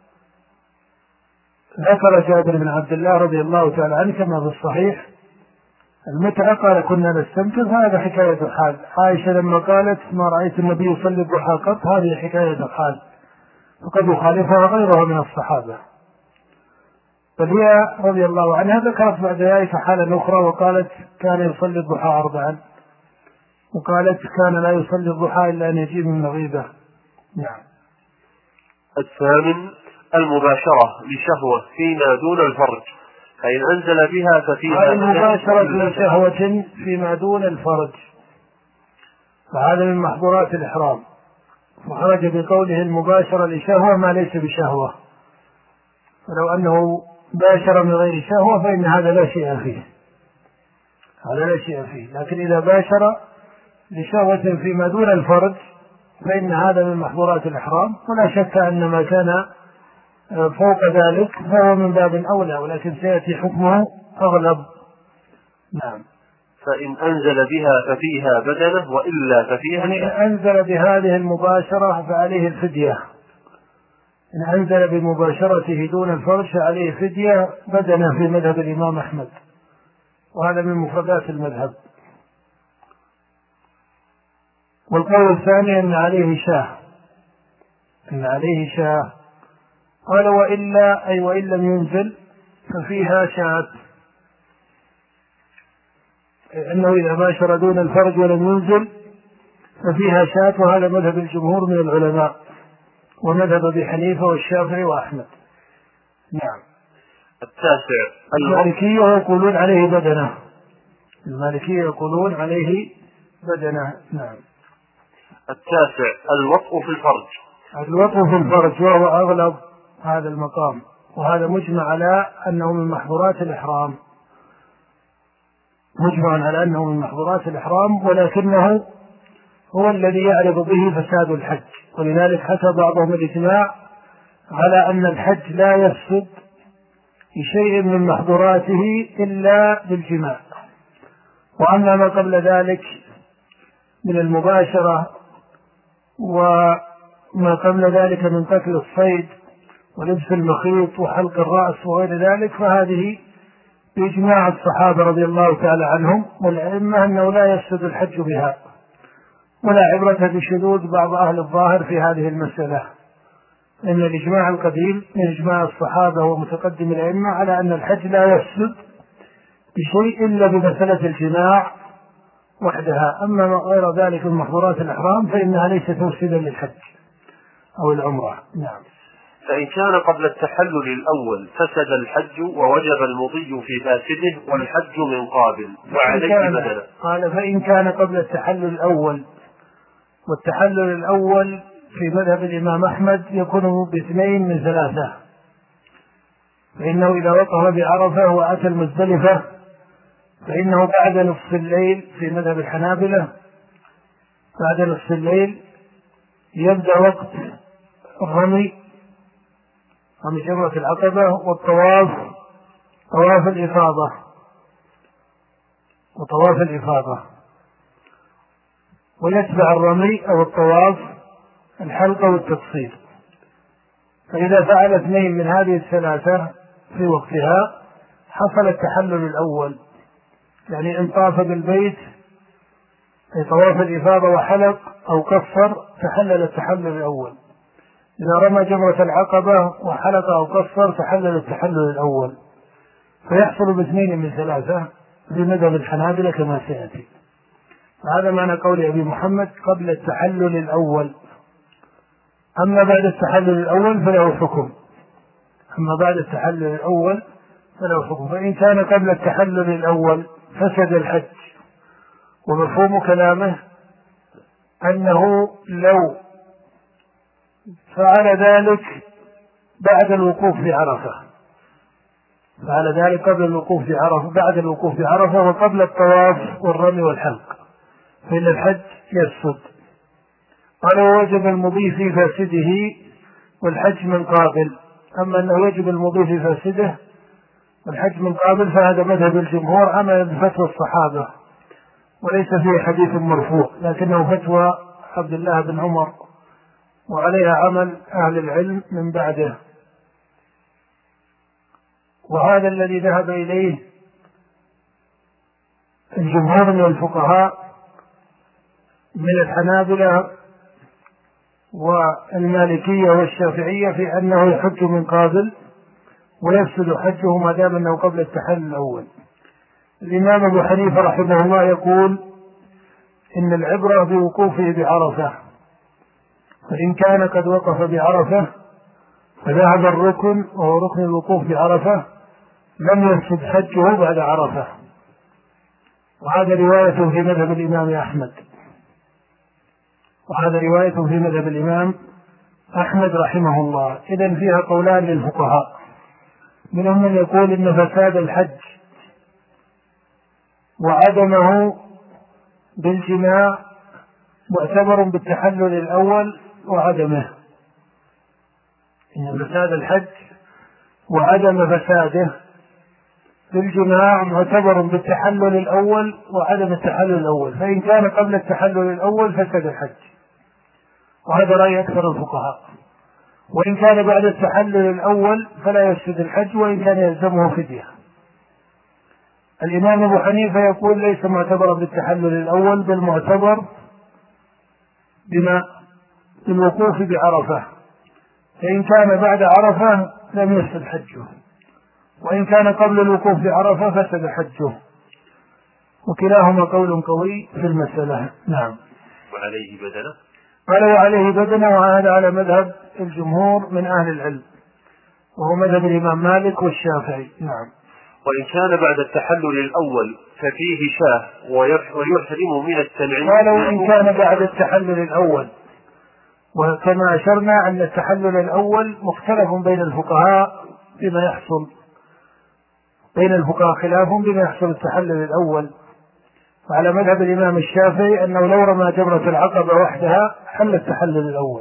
ذكر جابر بن عبد الله رضي الله تعالى عنه كما في الصحيح المتعة قال كنا نستمتع، هذا حكاية الحال. عائشة لما قالت ما رأيت النبي يصلي الضحى قط، هذه حكاية الحال، فقد يخالفها غيرها من الصحابة. بل هي رضي الله عنها ذكرت بعد ذلك حالة أخرى وقالت كان يصلي الضحى أربعا، وقالت كان لا يصلي الضحى إلا أن يجيب من مغيبة. نعم. الثامن المباشرة لشهوة فيما دون الفرج، فإن أنزل بها ففيها المباشرة لشهوة فيما دون الفرج، فهذا من محظورات الإحرام، وخرج بقوله المباشرة لشهوة ما ليس بشهوة، ولو أنه باشر من غير شهوة فإن هذا لا شيء فيه، هذا لا شيء فيه. لكن إذا باشر لشهوة فيما دون الفرج فإن هذا من محظورات الإحرام، ولا شك أن ما كان فوق ذلك فهو من باب أولى، ولكن سيأتي حكمه أغلب. نعم. فإن أنزل بها ففيها بدنة وإلا ففيها، يعني إن أنزل بهذه المباشرة فعليه الفدية، إن أنزل بمباشرته دون الفرج فعليه فدية بدنة في مذهب الإمام أحمد، وهذا من مفردات المذهب. والقول الثاني أن عليه شاه، أن عليه شاه. قال وإلا أي وإن لم ينزل ففيها شاة، إنه إذا باشر دون الفرج ولم ينزل ففيها شاة، وهذا مذهب الجمهور من العلماء ومذهب أبي حنيفة والشافعي وأحمد. نعم. التاسع المالكية يقولون عليه بدنة، المالكية يقولون عليه بدنة. نعم. التاسع الوطء في الفرج. الوطء في الفرج وهو أغلب هذا المقام، وهذا مجمع على أنه من محظورات الإحرام، مجمع على أنه من محظورات الإحرام، ولكنه هو الذي يعرض به فساد الحج، ولذلك حكى بعضهم الإجماع على أن الحج لا يفسد بشيء من محظوراته إلا بالجماع. وأما ما قبل ذلك من المباشرة وما قبل ذلك من قتل الصيد ولبس المخيط وحلق الرأس وغير ذلك فهذه بإجماع الصحابة رضي الله تعالى عنهم والأئمة أنه لا يفسد الحج بها، ولا عبرة بشذوذ بعض أهل الظاهر في هذه المسألة، إن الإجماع القديم من إجماع الصحابة ومتقدم الأئمة على أن الحج لا يفسد بشيء إلا بمسألة الجماع وحدها. أما غير ذلك من محظورات الإحرام فإنها ليست مفسدا للحج أو العمرة. نعم. فإن كان قبل التحلل الأول فسد الحج ووجب المضي في فاسده والحج من قابل وعليه بدلا. قال فإن كان قبل التحلل الأول، والتحلل الأول في مذهب الإمام أحمد يكون باثنين من ثلاثة، فإنه إذا وقف بعرفة وأتى المزدلفة فإنه بعد نصف الليل في مذهب الحنابلة، بعد نصف الليل يبدأ وقت الرمي، رمي جمرة العقبة والطواف، طواف الإفاضة وطواف الإفاضة، ويتبع الرمي أو الطواف الحلق والتقصير. فإذا فعل اثنين من هذه الثلاثة في وقتها حصل التحلل الأول، يعني إن طاف بالبيت في طواف الإفاضة وحلق أو قصر تحلل التحلل الأول، إذا رمى جمرة العقبة وحلق أو قصر تحلل التحلل الأول، فيحصل باثنين من ثلاثة في مذهب الحنابلة كما سيأتي. هذا معنى قول أبي محمد قبل التحلل الأول. أما بعد التحلل الأول فله حكم، أما بعد التحلل الأول فله حكم. فإن كان قبل التحلل الأول فسد الحج، ومفهوم كلامه أنه لو فعل ذلك بعد الوقوف في عرفة، فعل ذلك قبل الوقوف في عرفة بعد الوقوف في عرفة وقبل الطواف والرمي والحلق فإن الحج يفسد. قال ووجب المضي في فاسده والحج من قابل. أما أنه يجب المضي في فاسده والحج من قابل فهذا مذهب الجمهور عمل بفتوى الصحابة، وليس فيه حديث مرفوع، لكنه فتوى عبد الله بن عمر وعليها عمل أهل العلم من بعده. وهذا الذي ذهب إليه الجمهور من الفقهاء من الحنابلة والمالكية والشافعية في أنه يحج من قابل ويفسد حجه ما دام أنه قبل التحلل الأول. الإمام أبو حنيفة رحمه الله يقول إن العبرة بوقوفه بعرفة، فإن كان قد وقف بعرفة فذهب الركن وهو ركن الوقوف بعرفة لم يفسد حجه بعد عرفة، وهذا رواية في مذهب الإمام أحمد وهذا رواية في مذهب الإمام أحمد رحمه الله. إذن فيها قولان للفقهاء، منهم من يقول إن فساد الحج وعدمه بالجماع معتبر بالتحلل الأول وعدمه، إن فساد الحج وعدم فساده بالجماع معتبر بالتحلل الأول وعدم التحلل الأول، فإن كان قبل التحلل الأول فسد الحج، وهذا رأي أكثر الفقهاء. وإن كان بعد التحلل الأول فلا يفسد الحج وإن كان يلزمه فدية. الإمام أبو حنيفة يقول ليس معتبرا بالتحلل الأول بل معتبر بما بالوقوف بعرفة، فإن كان بعد عرفة لم يفسد حجه، وإن كان قبل الوقوف بعرفة فسد حجه. وكلاهما قول قوي في المسألة. نعم. وعليه بدنة. قال وعليه بدنة، وهذا على مذهب الجمهور من أهل العلم، وهو مذهب الإمام مالك والشافعي. نعم. وإن كان بعد التحلل الأول ففيه شاه ويحرم من التنعيم. قالوا إن كان بعد التحلل الأول، وكما أشرنا أن التحلل الأول مختلف بين الفقهاء بما يحصل، بين الفقهاء خلاف بما يحصل التحلل الأول. وعلى مذهب الإمام الشافعي أنه لو رمى جمرة العقبة وحدها حل التحلل الأول،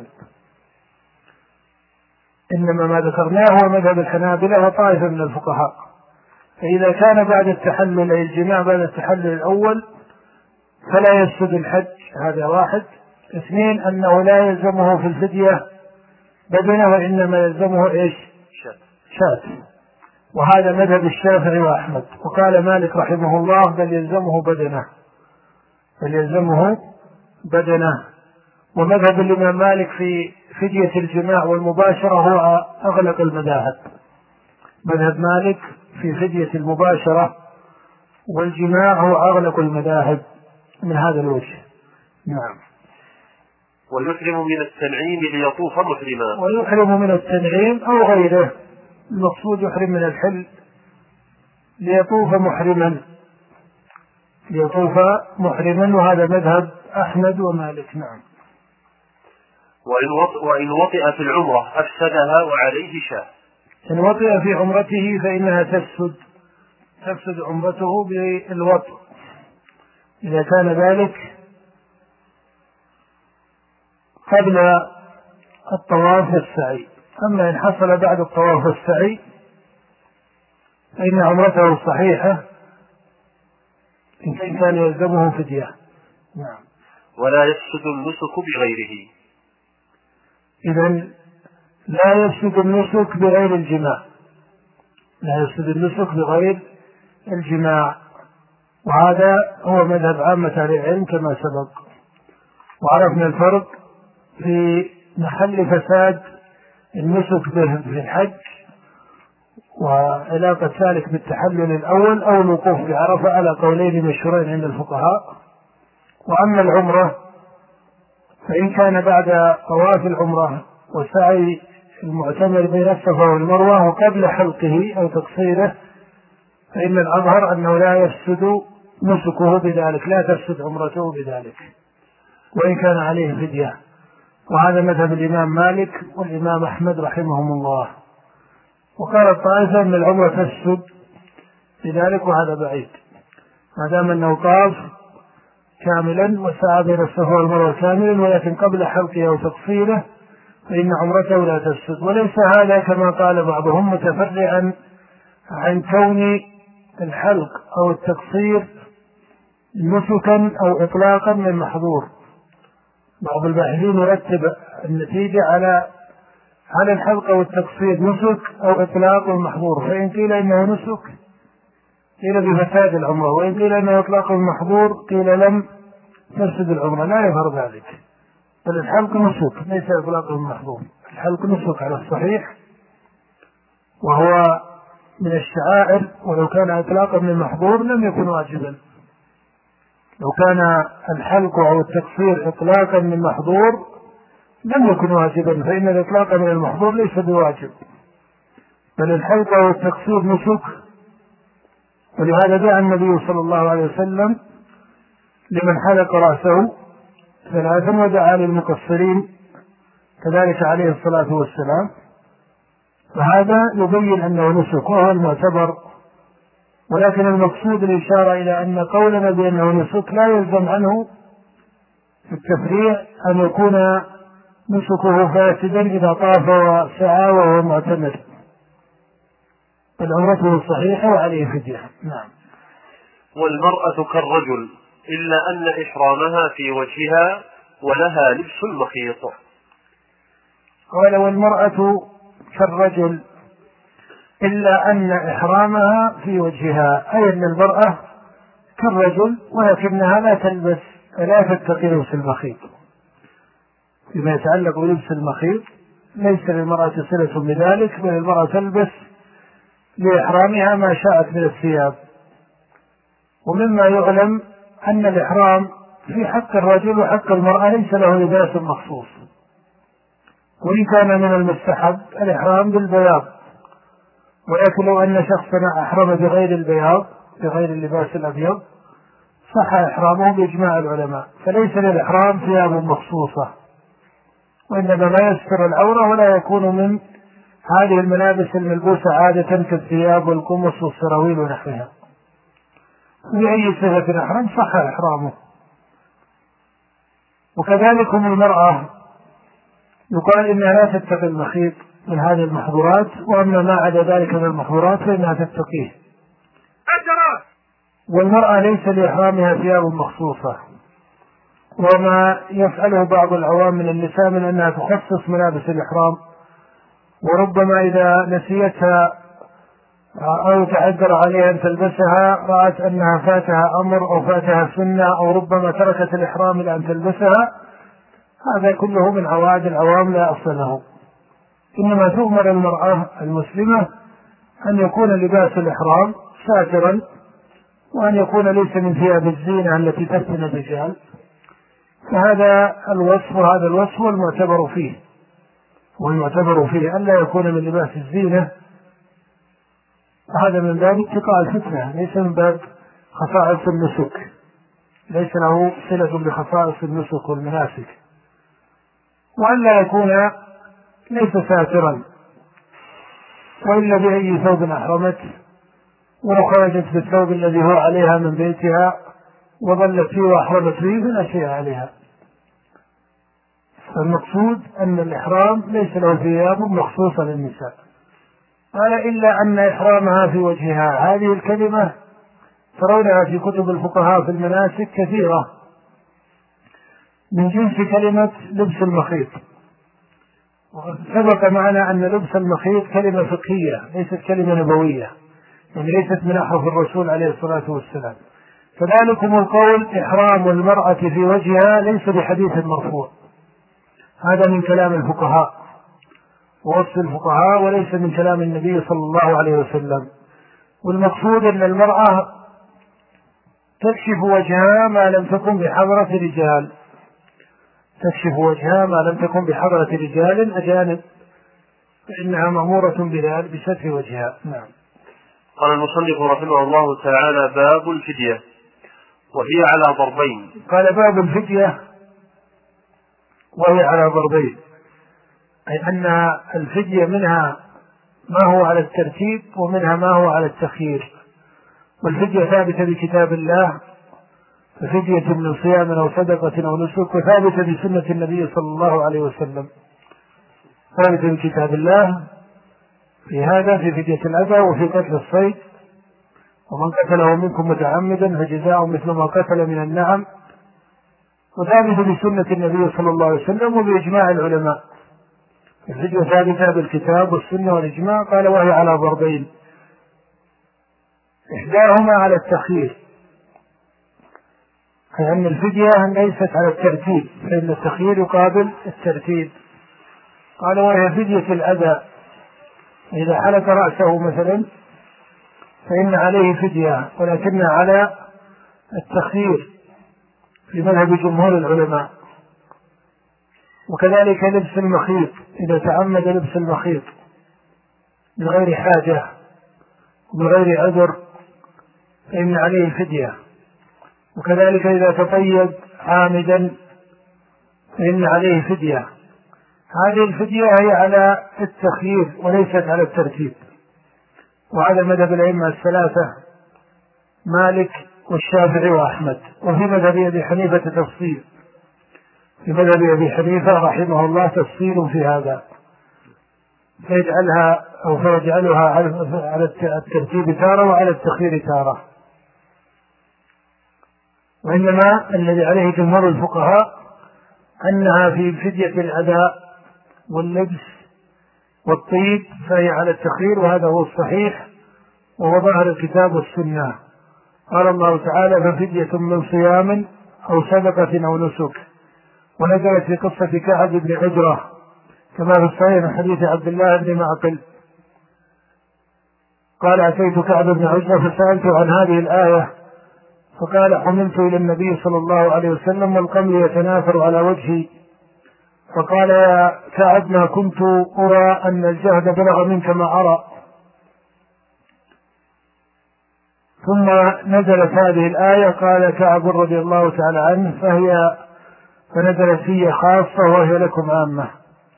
إنما ما ذكرناه هو مذهب الحنابلة وطائفة من الفقهاء. فإذا كان بعد التحلل أي الجماع بعد التحلل الأول فلا يفسد الحج، هذا واحد. اثنين، أنه لا يلزمه في الفدية بدنة، وإنما يلزمه إيش؟ شاة. وهذا مذهب الشافعي وأحمد. وقال مالك رحمه الله بل يلزمه بدنة، بل يلزمه بدنة. ومذهب الإمام مالك في فدية الجماع والمباشرة هو أغلق المذاهب. مذهب مالك في فدية المباشرة والجماع هو أغلق المذاهب من هذا الوجه. نعم. ويحرم من التنعيم ليطوف محرما. ويحرم من التنعيم أو غيره، المقصود يحرم من الحل ليطوف محرما، ليطوف محرما، وهذا مذهب أحمد ومالك. نعم. وإن وطئ في العمرة أفسدها وعليه شاه. إن وطئ في عمرته فإنها تفسد، تفسد عمرته بالوطئ إذا كان ذلك قبل الطواف والسعي. أما إن حصل بعد الطواف والسعي فإن عمرته صحيحة إن كان يلزمه فدية. نعم. ولا يفسد النسك بغيره. إذن لا يفسد النسك بغير الجماع، لا يفسد النسك بغير الجماع، وهذا هو مذهب عامة أهل العلم كما سبق. وعرفنا الفرق في محل فساد النسك به في الحج وعلاقة ذلك بالتحلل الأول أو الوقوف بعرفة على قولين مشهورين عند الفقهاء. وأما العمرة فإن كان بعد طواف العمرة وسعي المعتمر بين الصفا والمروة وقبل حلقه أو تقصيره فإن الأظهر أنه لا يفسد نسكه بذلك، لا تفسد عمرته بذلك وإن كان عليه فدية. وهذا مذهب الإمام مالك والإمام أحمد رحمهم الله. وقال الطائفة أن العمرة تفسد بذلك، وهذا بعيد ما دام أنه طاف كاملا وسعى بين الصفا والمروة كاملا، ولكن قبل حلقه أو تقصيره فإن عمرته لا تفسد. وليس هذا كما قال بعضهم متفرعا عن كون الحلق أو التقصير نسكا أو إطلاقا من محظور. بعض الباحثين يرتب النتيجة على على الحلق أو التقصير نسك أو إطلاق محظور، فإن قيل إنه نسك قيل بفساد العمرة، وإن قيل إنه إطلاق محظور قيل لم تفسد العمرة. لا يظهر ذلك، بل الحلق نسك ليس إطلاق محظور، الحلق نسك على الصحيح وهو من الشعائر، ولو كان إطلاقا من محظور لم يكن واجبا. لو كان الحلق أو التقصير إطلاقا من محظور لم يكن واجبا، فإن الإطلاق من المحظور ليس بواجب، بل الحلق أو التقصير نسك. ولهذا دعا النبي صلى الله عليه وسلم لمن حلق رأسه ثلاثا ودعا للمقصرين كذلك عليه الصلاة والسلام، فهذا يبين أنه نسك وهو المعتبر. ولكن المقصود الإشارة إلى أن قولنا بأنه نسك لا يلزم عنه في التفريع أن يكون نسكه فاسدا إذا طاف وسعى وهو معتمر، بل عمرته صحيحة وعليه فدية. نعم. والمرأة كالرجل إلا أن إحرامها في وجهها ولها لبس المخيط. قال والمرأة كالرجل إلا أن إحرامها في وجهها، أي أن المرأة كالرجل ولكنها لا تلبس لا تتقي لبس المخيط. فيما يتعلق بلبس المخيط ليس للمرأة صلة بذلك، بل المرأة تلبس لإحرامها ما شاءت من الثياب، ومما يعلم أن الإحرام في حق الرجل وحق المرأة ليس له لباس مخصوص، وإن كان من المستحب الإحرام بالبياض، ولكن لو أن شخصا أحرم بغير البياض بغير اللباس الأبيض صح إحرامه بإجماع العلماء، فليس للإحرام ثياب مخصوصة، وإنما ما يستر العورة ولا يكون من هذه الملابس الملبوسة عادة كالثياب والقمص والسراويل ونحوها. بأي صفة أحرم صح إحرامه. وكذلك المرأة يقال إنها لا تتقي المخيط من هذه المحظورات، وأما ما عدا ذلك من المحظورات فإنها تتقيه. والمرأة ليس لإحرامها ثياب مخصوصة، وما يفعله بعض العوام من النساء من أنها تخصص ملابس الإحرام، وربما إذا نسيتها أو تعذر عليها أن تلبسها رأت أنها فاتها أمر أو فاتها سنة، أو ربما تركت الإحرام إلى أن تلبسها. هذا كله من عوائد العوام لا أصل له. إنما تؤمر المرأة المسلمة أن يكون لباس الإحرام ساترا، وأن يكون ليس من ثياب الزينة التي تفتن الرجال، فهذا الوصف وهذا الوصف والمعتبر فيه والمعتبر فيه ألا يكون من لباس الزينة، وهذا من باب اتقاء الفتنة ليس من باب خصائص النسك، ليس له صلة بخصائص النسك والمناسك. وألا يكون ليس ساترا، وإلا بأي ثوب أحرمت، ولو خرجت بالثوب الذي هو عليها من بيتها وظلت فيه وأحرمت فيه فلا شيء عليها. فالمقصود أن الإحرام ليس له ثياب مخصوصة للنساء. قال إلا أن إحرامها في وجهها، هذه الكلمة ترونها في كتب الفقهاء في المناسك كثيرة من جنس كلمة لبس المخيط. سبق معنا أن لبس المخيط كلمة فقهية ليست كلمة نبوية، يعني ليست من أحرف الرسول عليه الصلاة والسلام. كذلكم القول إحرام المرأة في وجهها ليس بحديث مرفوع، هذا من كلام الفقهاء ووصف الفقهاء وليس من كلام النبي صلى الله عليه وسلم. والمقصود أن المرأة تكشف وجهها ما لم تكن بحضرة رجال، تكشف وجهها ما لم تكن بحضرة رجال أجانب، فإنها مأمورة بذلك بستر وجهها. نعم. قال المصنف رحمه الله تعالى: باب الفدية، وهي على ضربين. قال باب الفدية وهي على ضربين، أي أن الفدية منها ما هو على الترتيب ومنها ما هو على التخيير. والفدية ثابتة بكتاب الله، ففدية من صيام أو صدقة أو نسك، وثابتة بسنة النبي صلى الله عليه وسلم، ثابتة بكتاب الله في هذا في فدية الأذى وفي قتل الصيد، ومن قتله منكم متعمدا فجزاء مثل ما قتل من النعم، وثابتة بسنة النبي صلى الله عليه وسلم وبإجماع العلماء. الفدية ثابتة بالكتاب والسنة والإجماع. قال وهي على ضربين، إحداهما على التخيير، لأن الفدية ليست على الترتيب، فإن التخيير يقابل الترتيب. قال وهي فدية الأذى، إذا حلق رأسه مثلا فإن عليه فدية، ولكنها على التخيير في مذهب جمهور العلماء. وكذلك لبس المخيط، إذا تعمد لبس المخيط بغير حاجة وبغير عذر فإن عليه فدية. وكذلك إذا تطيب عامدا فإن عليه فدية. هذه الفدية هي على التخيير وليست على الترتيب، وهذا مذهب الأئمة الثلاثة مالك والشافعي وأحمد. وفي مذهب أبي حنيفة تفصيل، في مذهب أبي حنيفة رحمه الله تفصيل في هذا، فيجعلها أو فيجعلها على الترتيب تارة وعلى التخيير تارة. وإنما الذي عليه جمهور الفقهاء أنها في فدية الأداء واللبس والطيب فهي على التخيير، وهذا هو الصحيح وهو ظاهر الكتاب والسنة. قال الله تعالى: ففدية من صيام أو صدقة أو نسك. ونزلت في قصة كعب بن عجرة كما في الصحيح من حديث عبد الله بن معقل قال: أتيت كعب بن عجرة فسألته عن هذه الآية فقال حملت إلى النبي صلى الله عليه وسلم والقمل يتناثر على وجهي، فقال يا كعب ما كنت أرى أن الجهد بلغ منك ما أرى. ثم نزلت هذه الآية، قال كعب رضي الله تعالى عنه فهي فنزلت هي خاصة وهي لكم عامة.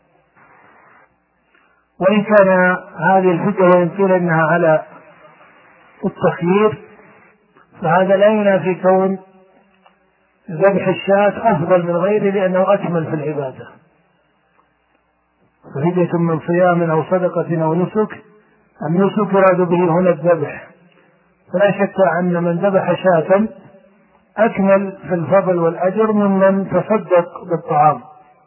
وإن كان هذه الحجة وإن قيل إنها على التخيير، فهذا لا ينافي كون ذبح الشاة أفضل من غيره لأنه أكمل في العبادة. ففدية من صيام أو صدقة أو نسك، النسك يراد به هنا الذبح، فلا شك أن من ذبح شاة أكمل في الفضل والأجر ممن تصدق بالطعام،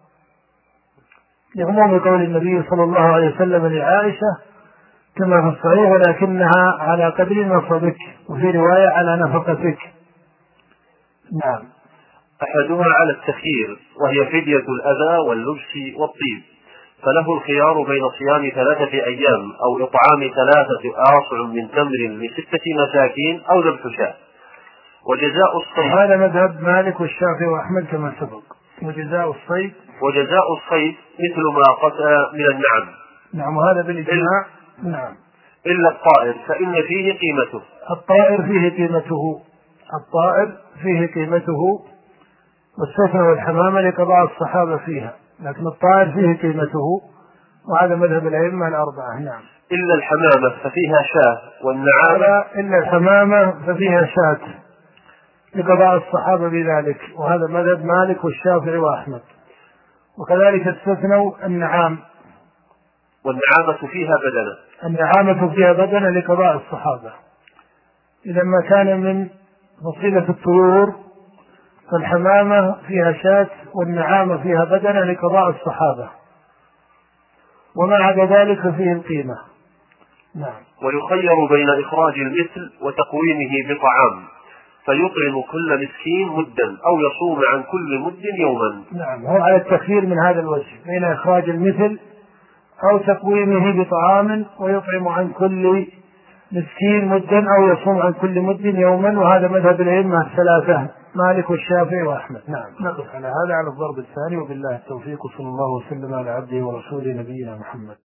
لعموم قول النبي صلى الله عليه وسلم لعائشة كما في الصحيح ولكنها على قدر نصبك، وفي رواية على نفقتك. نعم. أحدها على التخيير وهي فدية الأذى واللبس والطيب، فله الخيار بين صيام ثلاثة أيام أو إطعام ثلاثة آصع من تمر لستة مساكين أو ذبح شاة. وجزاء الصيد، هذا مذهب مالك والشافعي وأحمد كما سبق. وجزاء الصيد وجزاء الصيد مثل ما قتل من النعم. نعم، وهذا بالإجماع. نعم، إلا الطائر فإن فيه قيمته. الطائر فيه قيمته، الطائر فيه قيمته، والسفن والحمامة لقضاء الصحابة فيها، لكن الطائر فيه قيمته، وهذا مذهب الأئمة الأربعة. نعم. إلا الحمامة ففيها شاة والنعامة. إلا الحمامة ففيها شاة لقضاء الصحابة بذلك، وهذا مذهب مالك والشافعي وأحمد. وكذلك استثنوا النعام، والنعامة فيها بدنة. النعامة فيها بدنة لقضاء الصحابة. إذا ما كان من فصيلة الطيور فالحمامة فيها شاة والنعامة فيها بدنة لقضاء الصحابة، وما عدا ذلك فيه القيمة. نعم. ويخير بين إخراج المثل وتقويمه بطعام، فيطعم كل مسكين مدا أو يصوم عن كل مد يوما. نعم، هو على التخيير من هذا الوجه بين إخراج المثل أو تقويمه بطعام، ويطعم عن كل مسكين مدا أو يصوم عن كل مد يوما، وهذا مذهب الأئمة الثلاثة مالك والشافعي وأحمد. نعم. نقف على هذا على الضرب الثاني، وبالله التوفيق، صلى الله وسلم على عبده ورسوله نبينا محمد.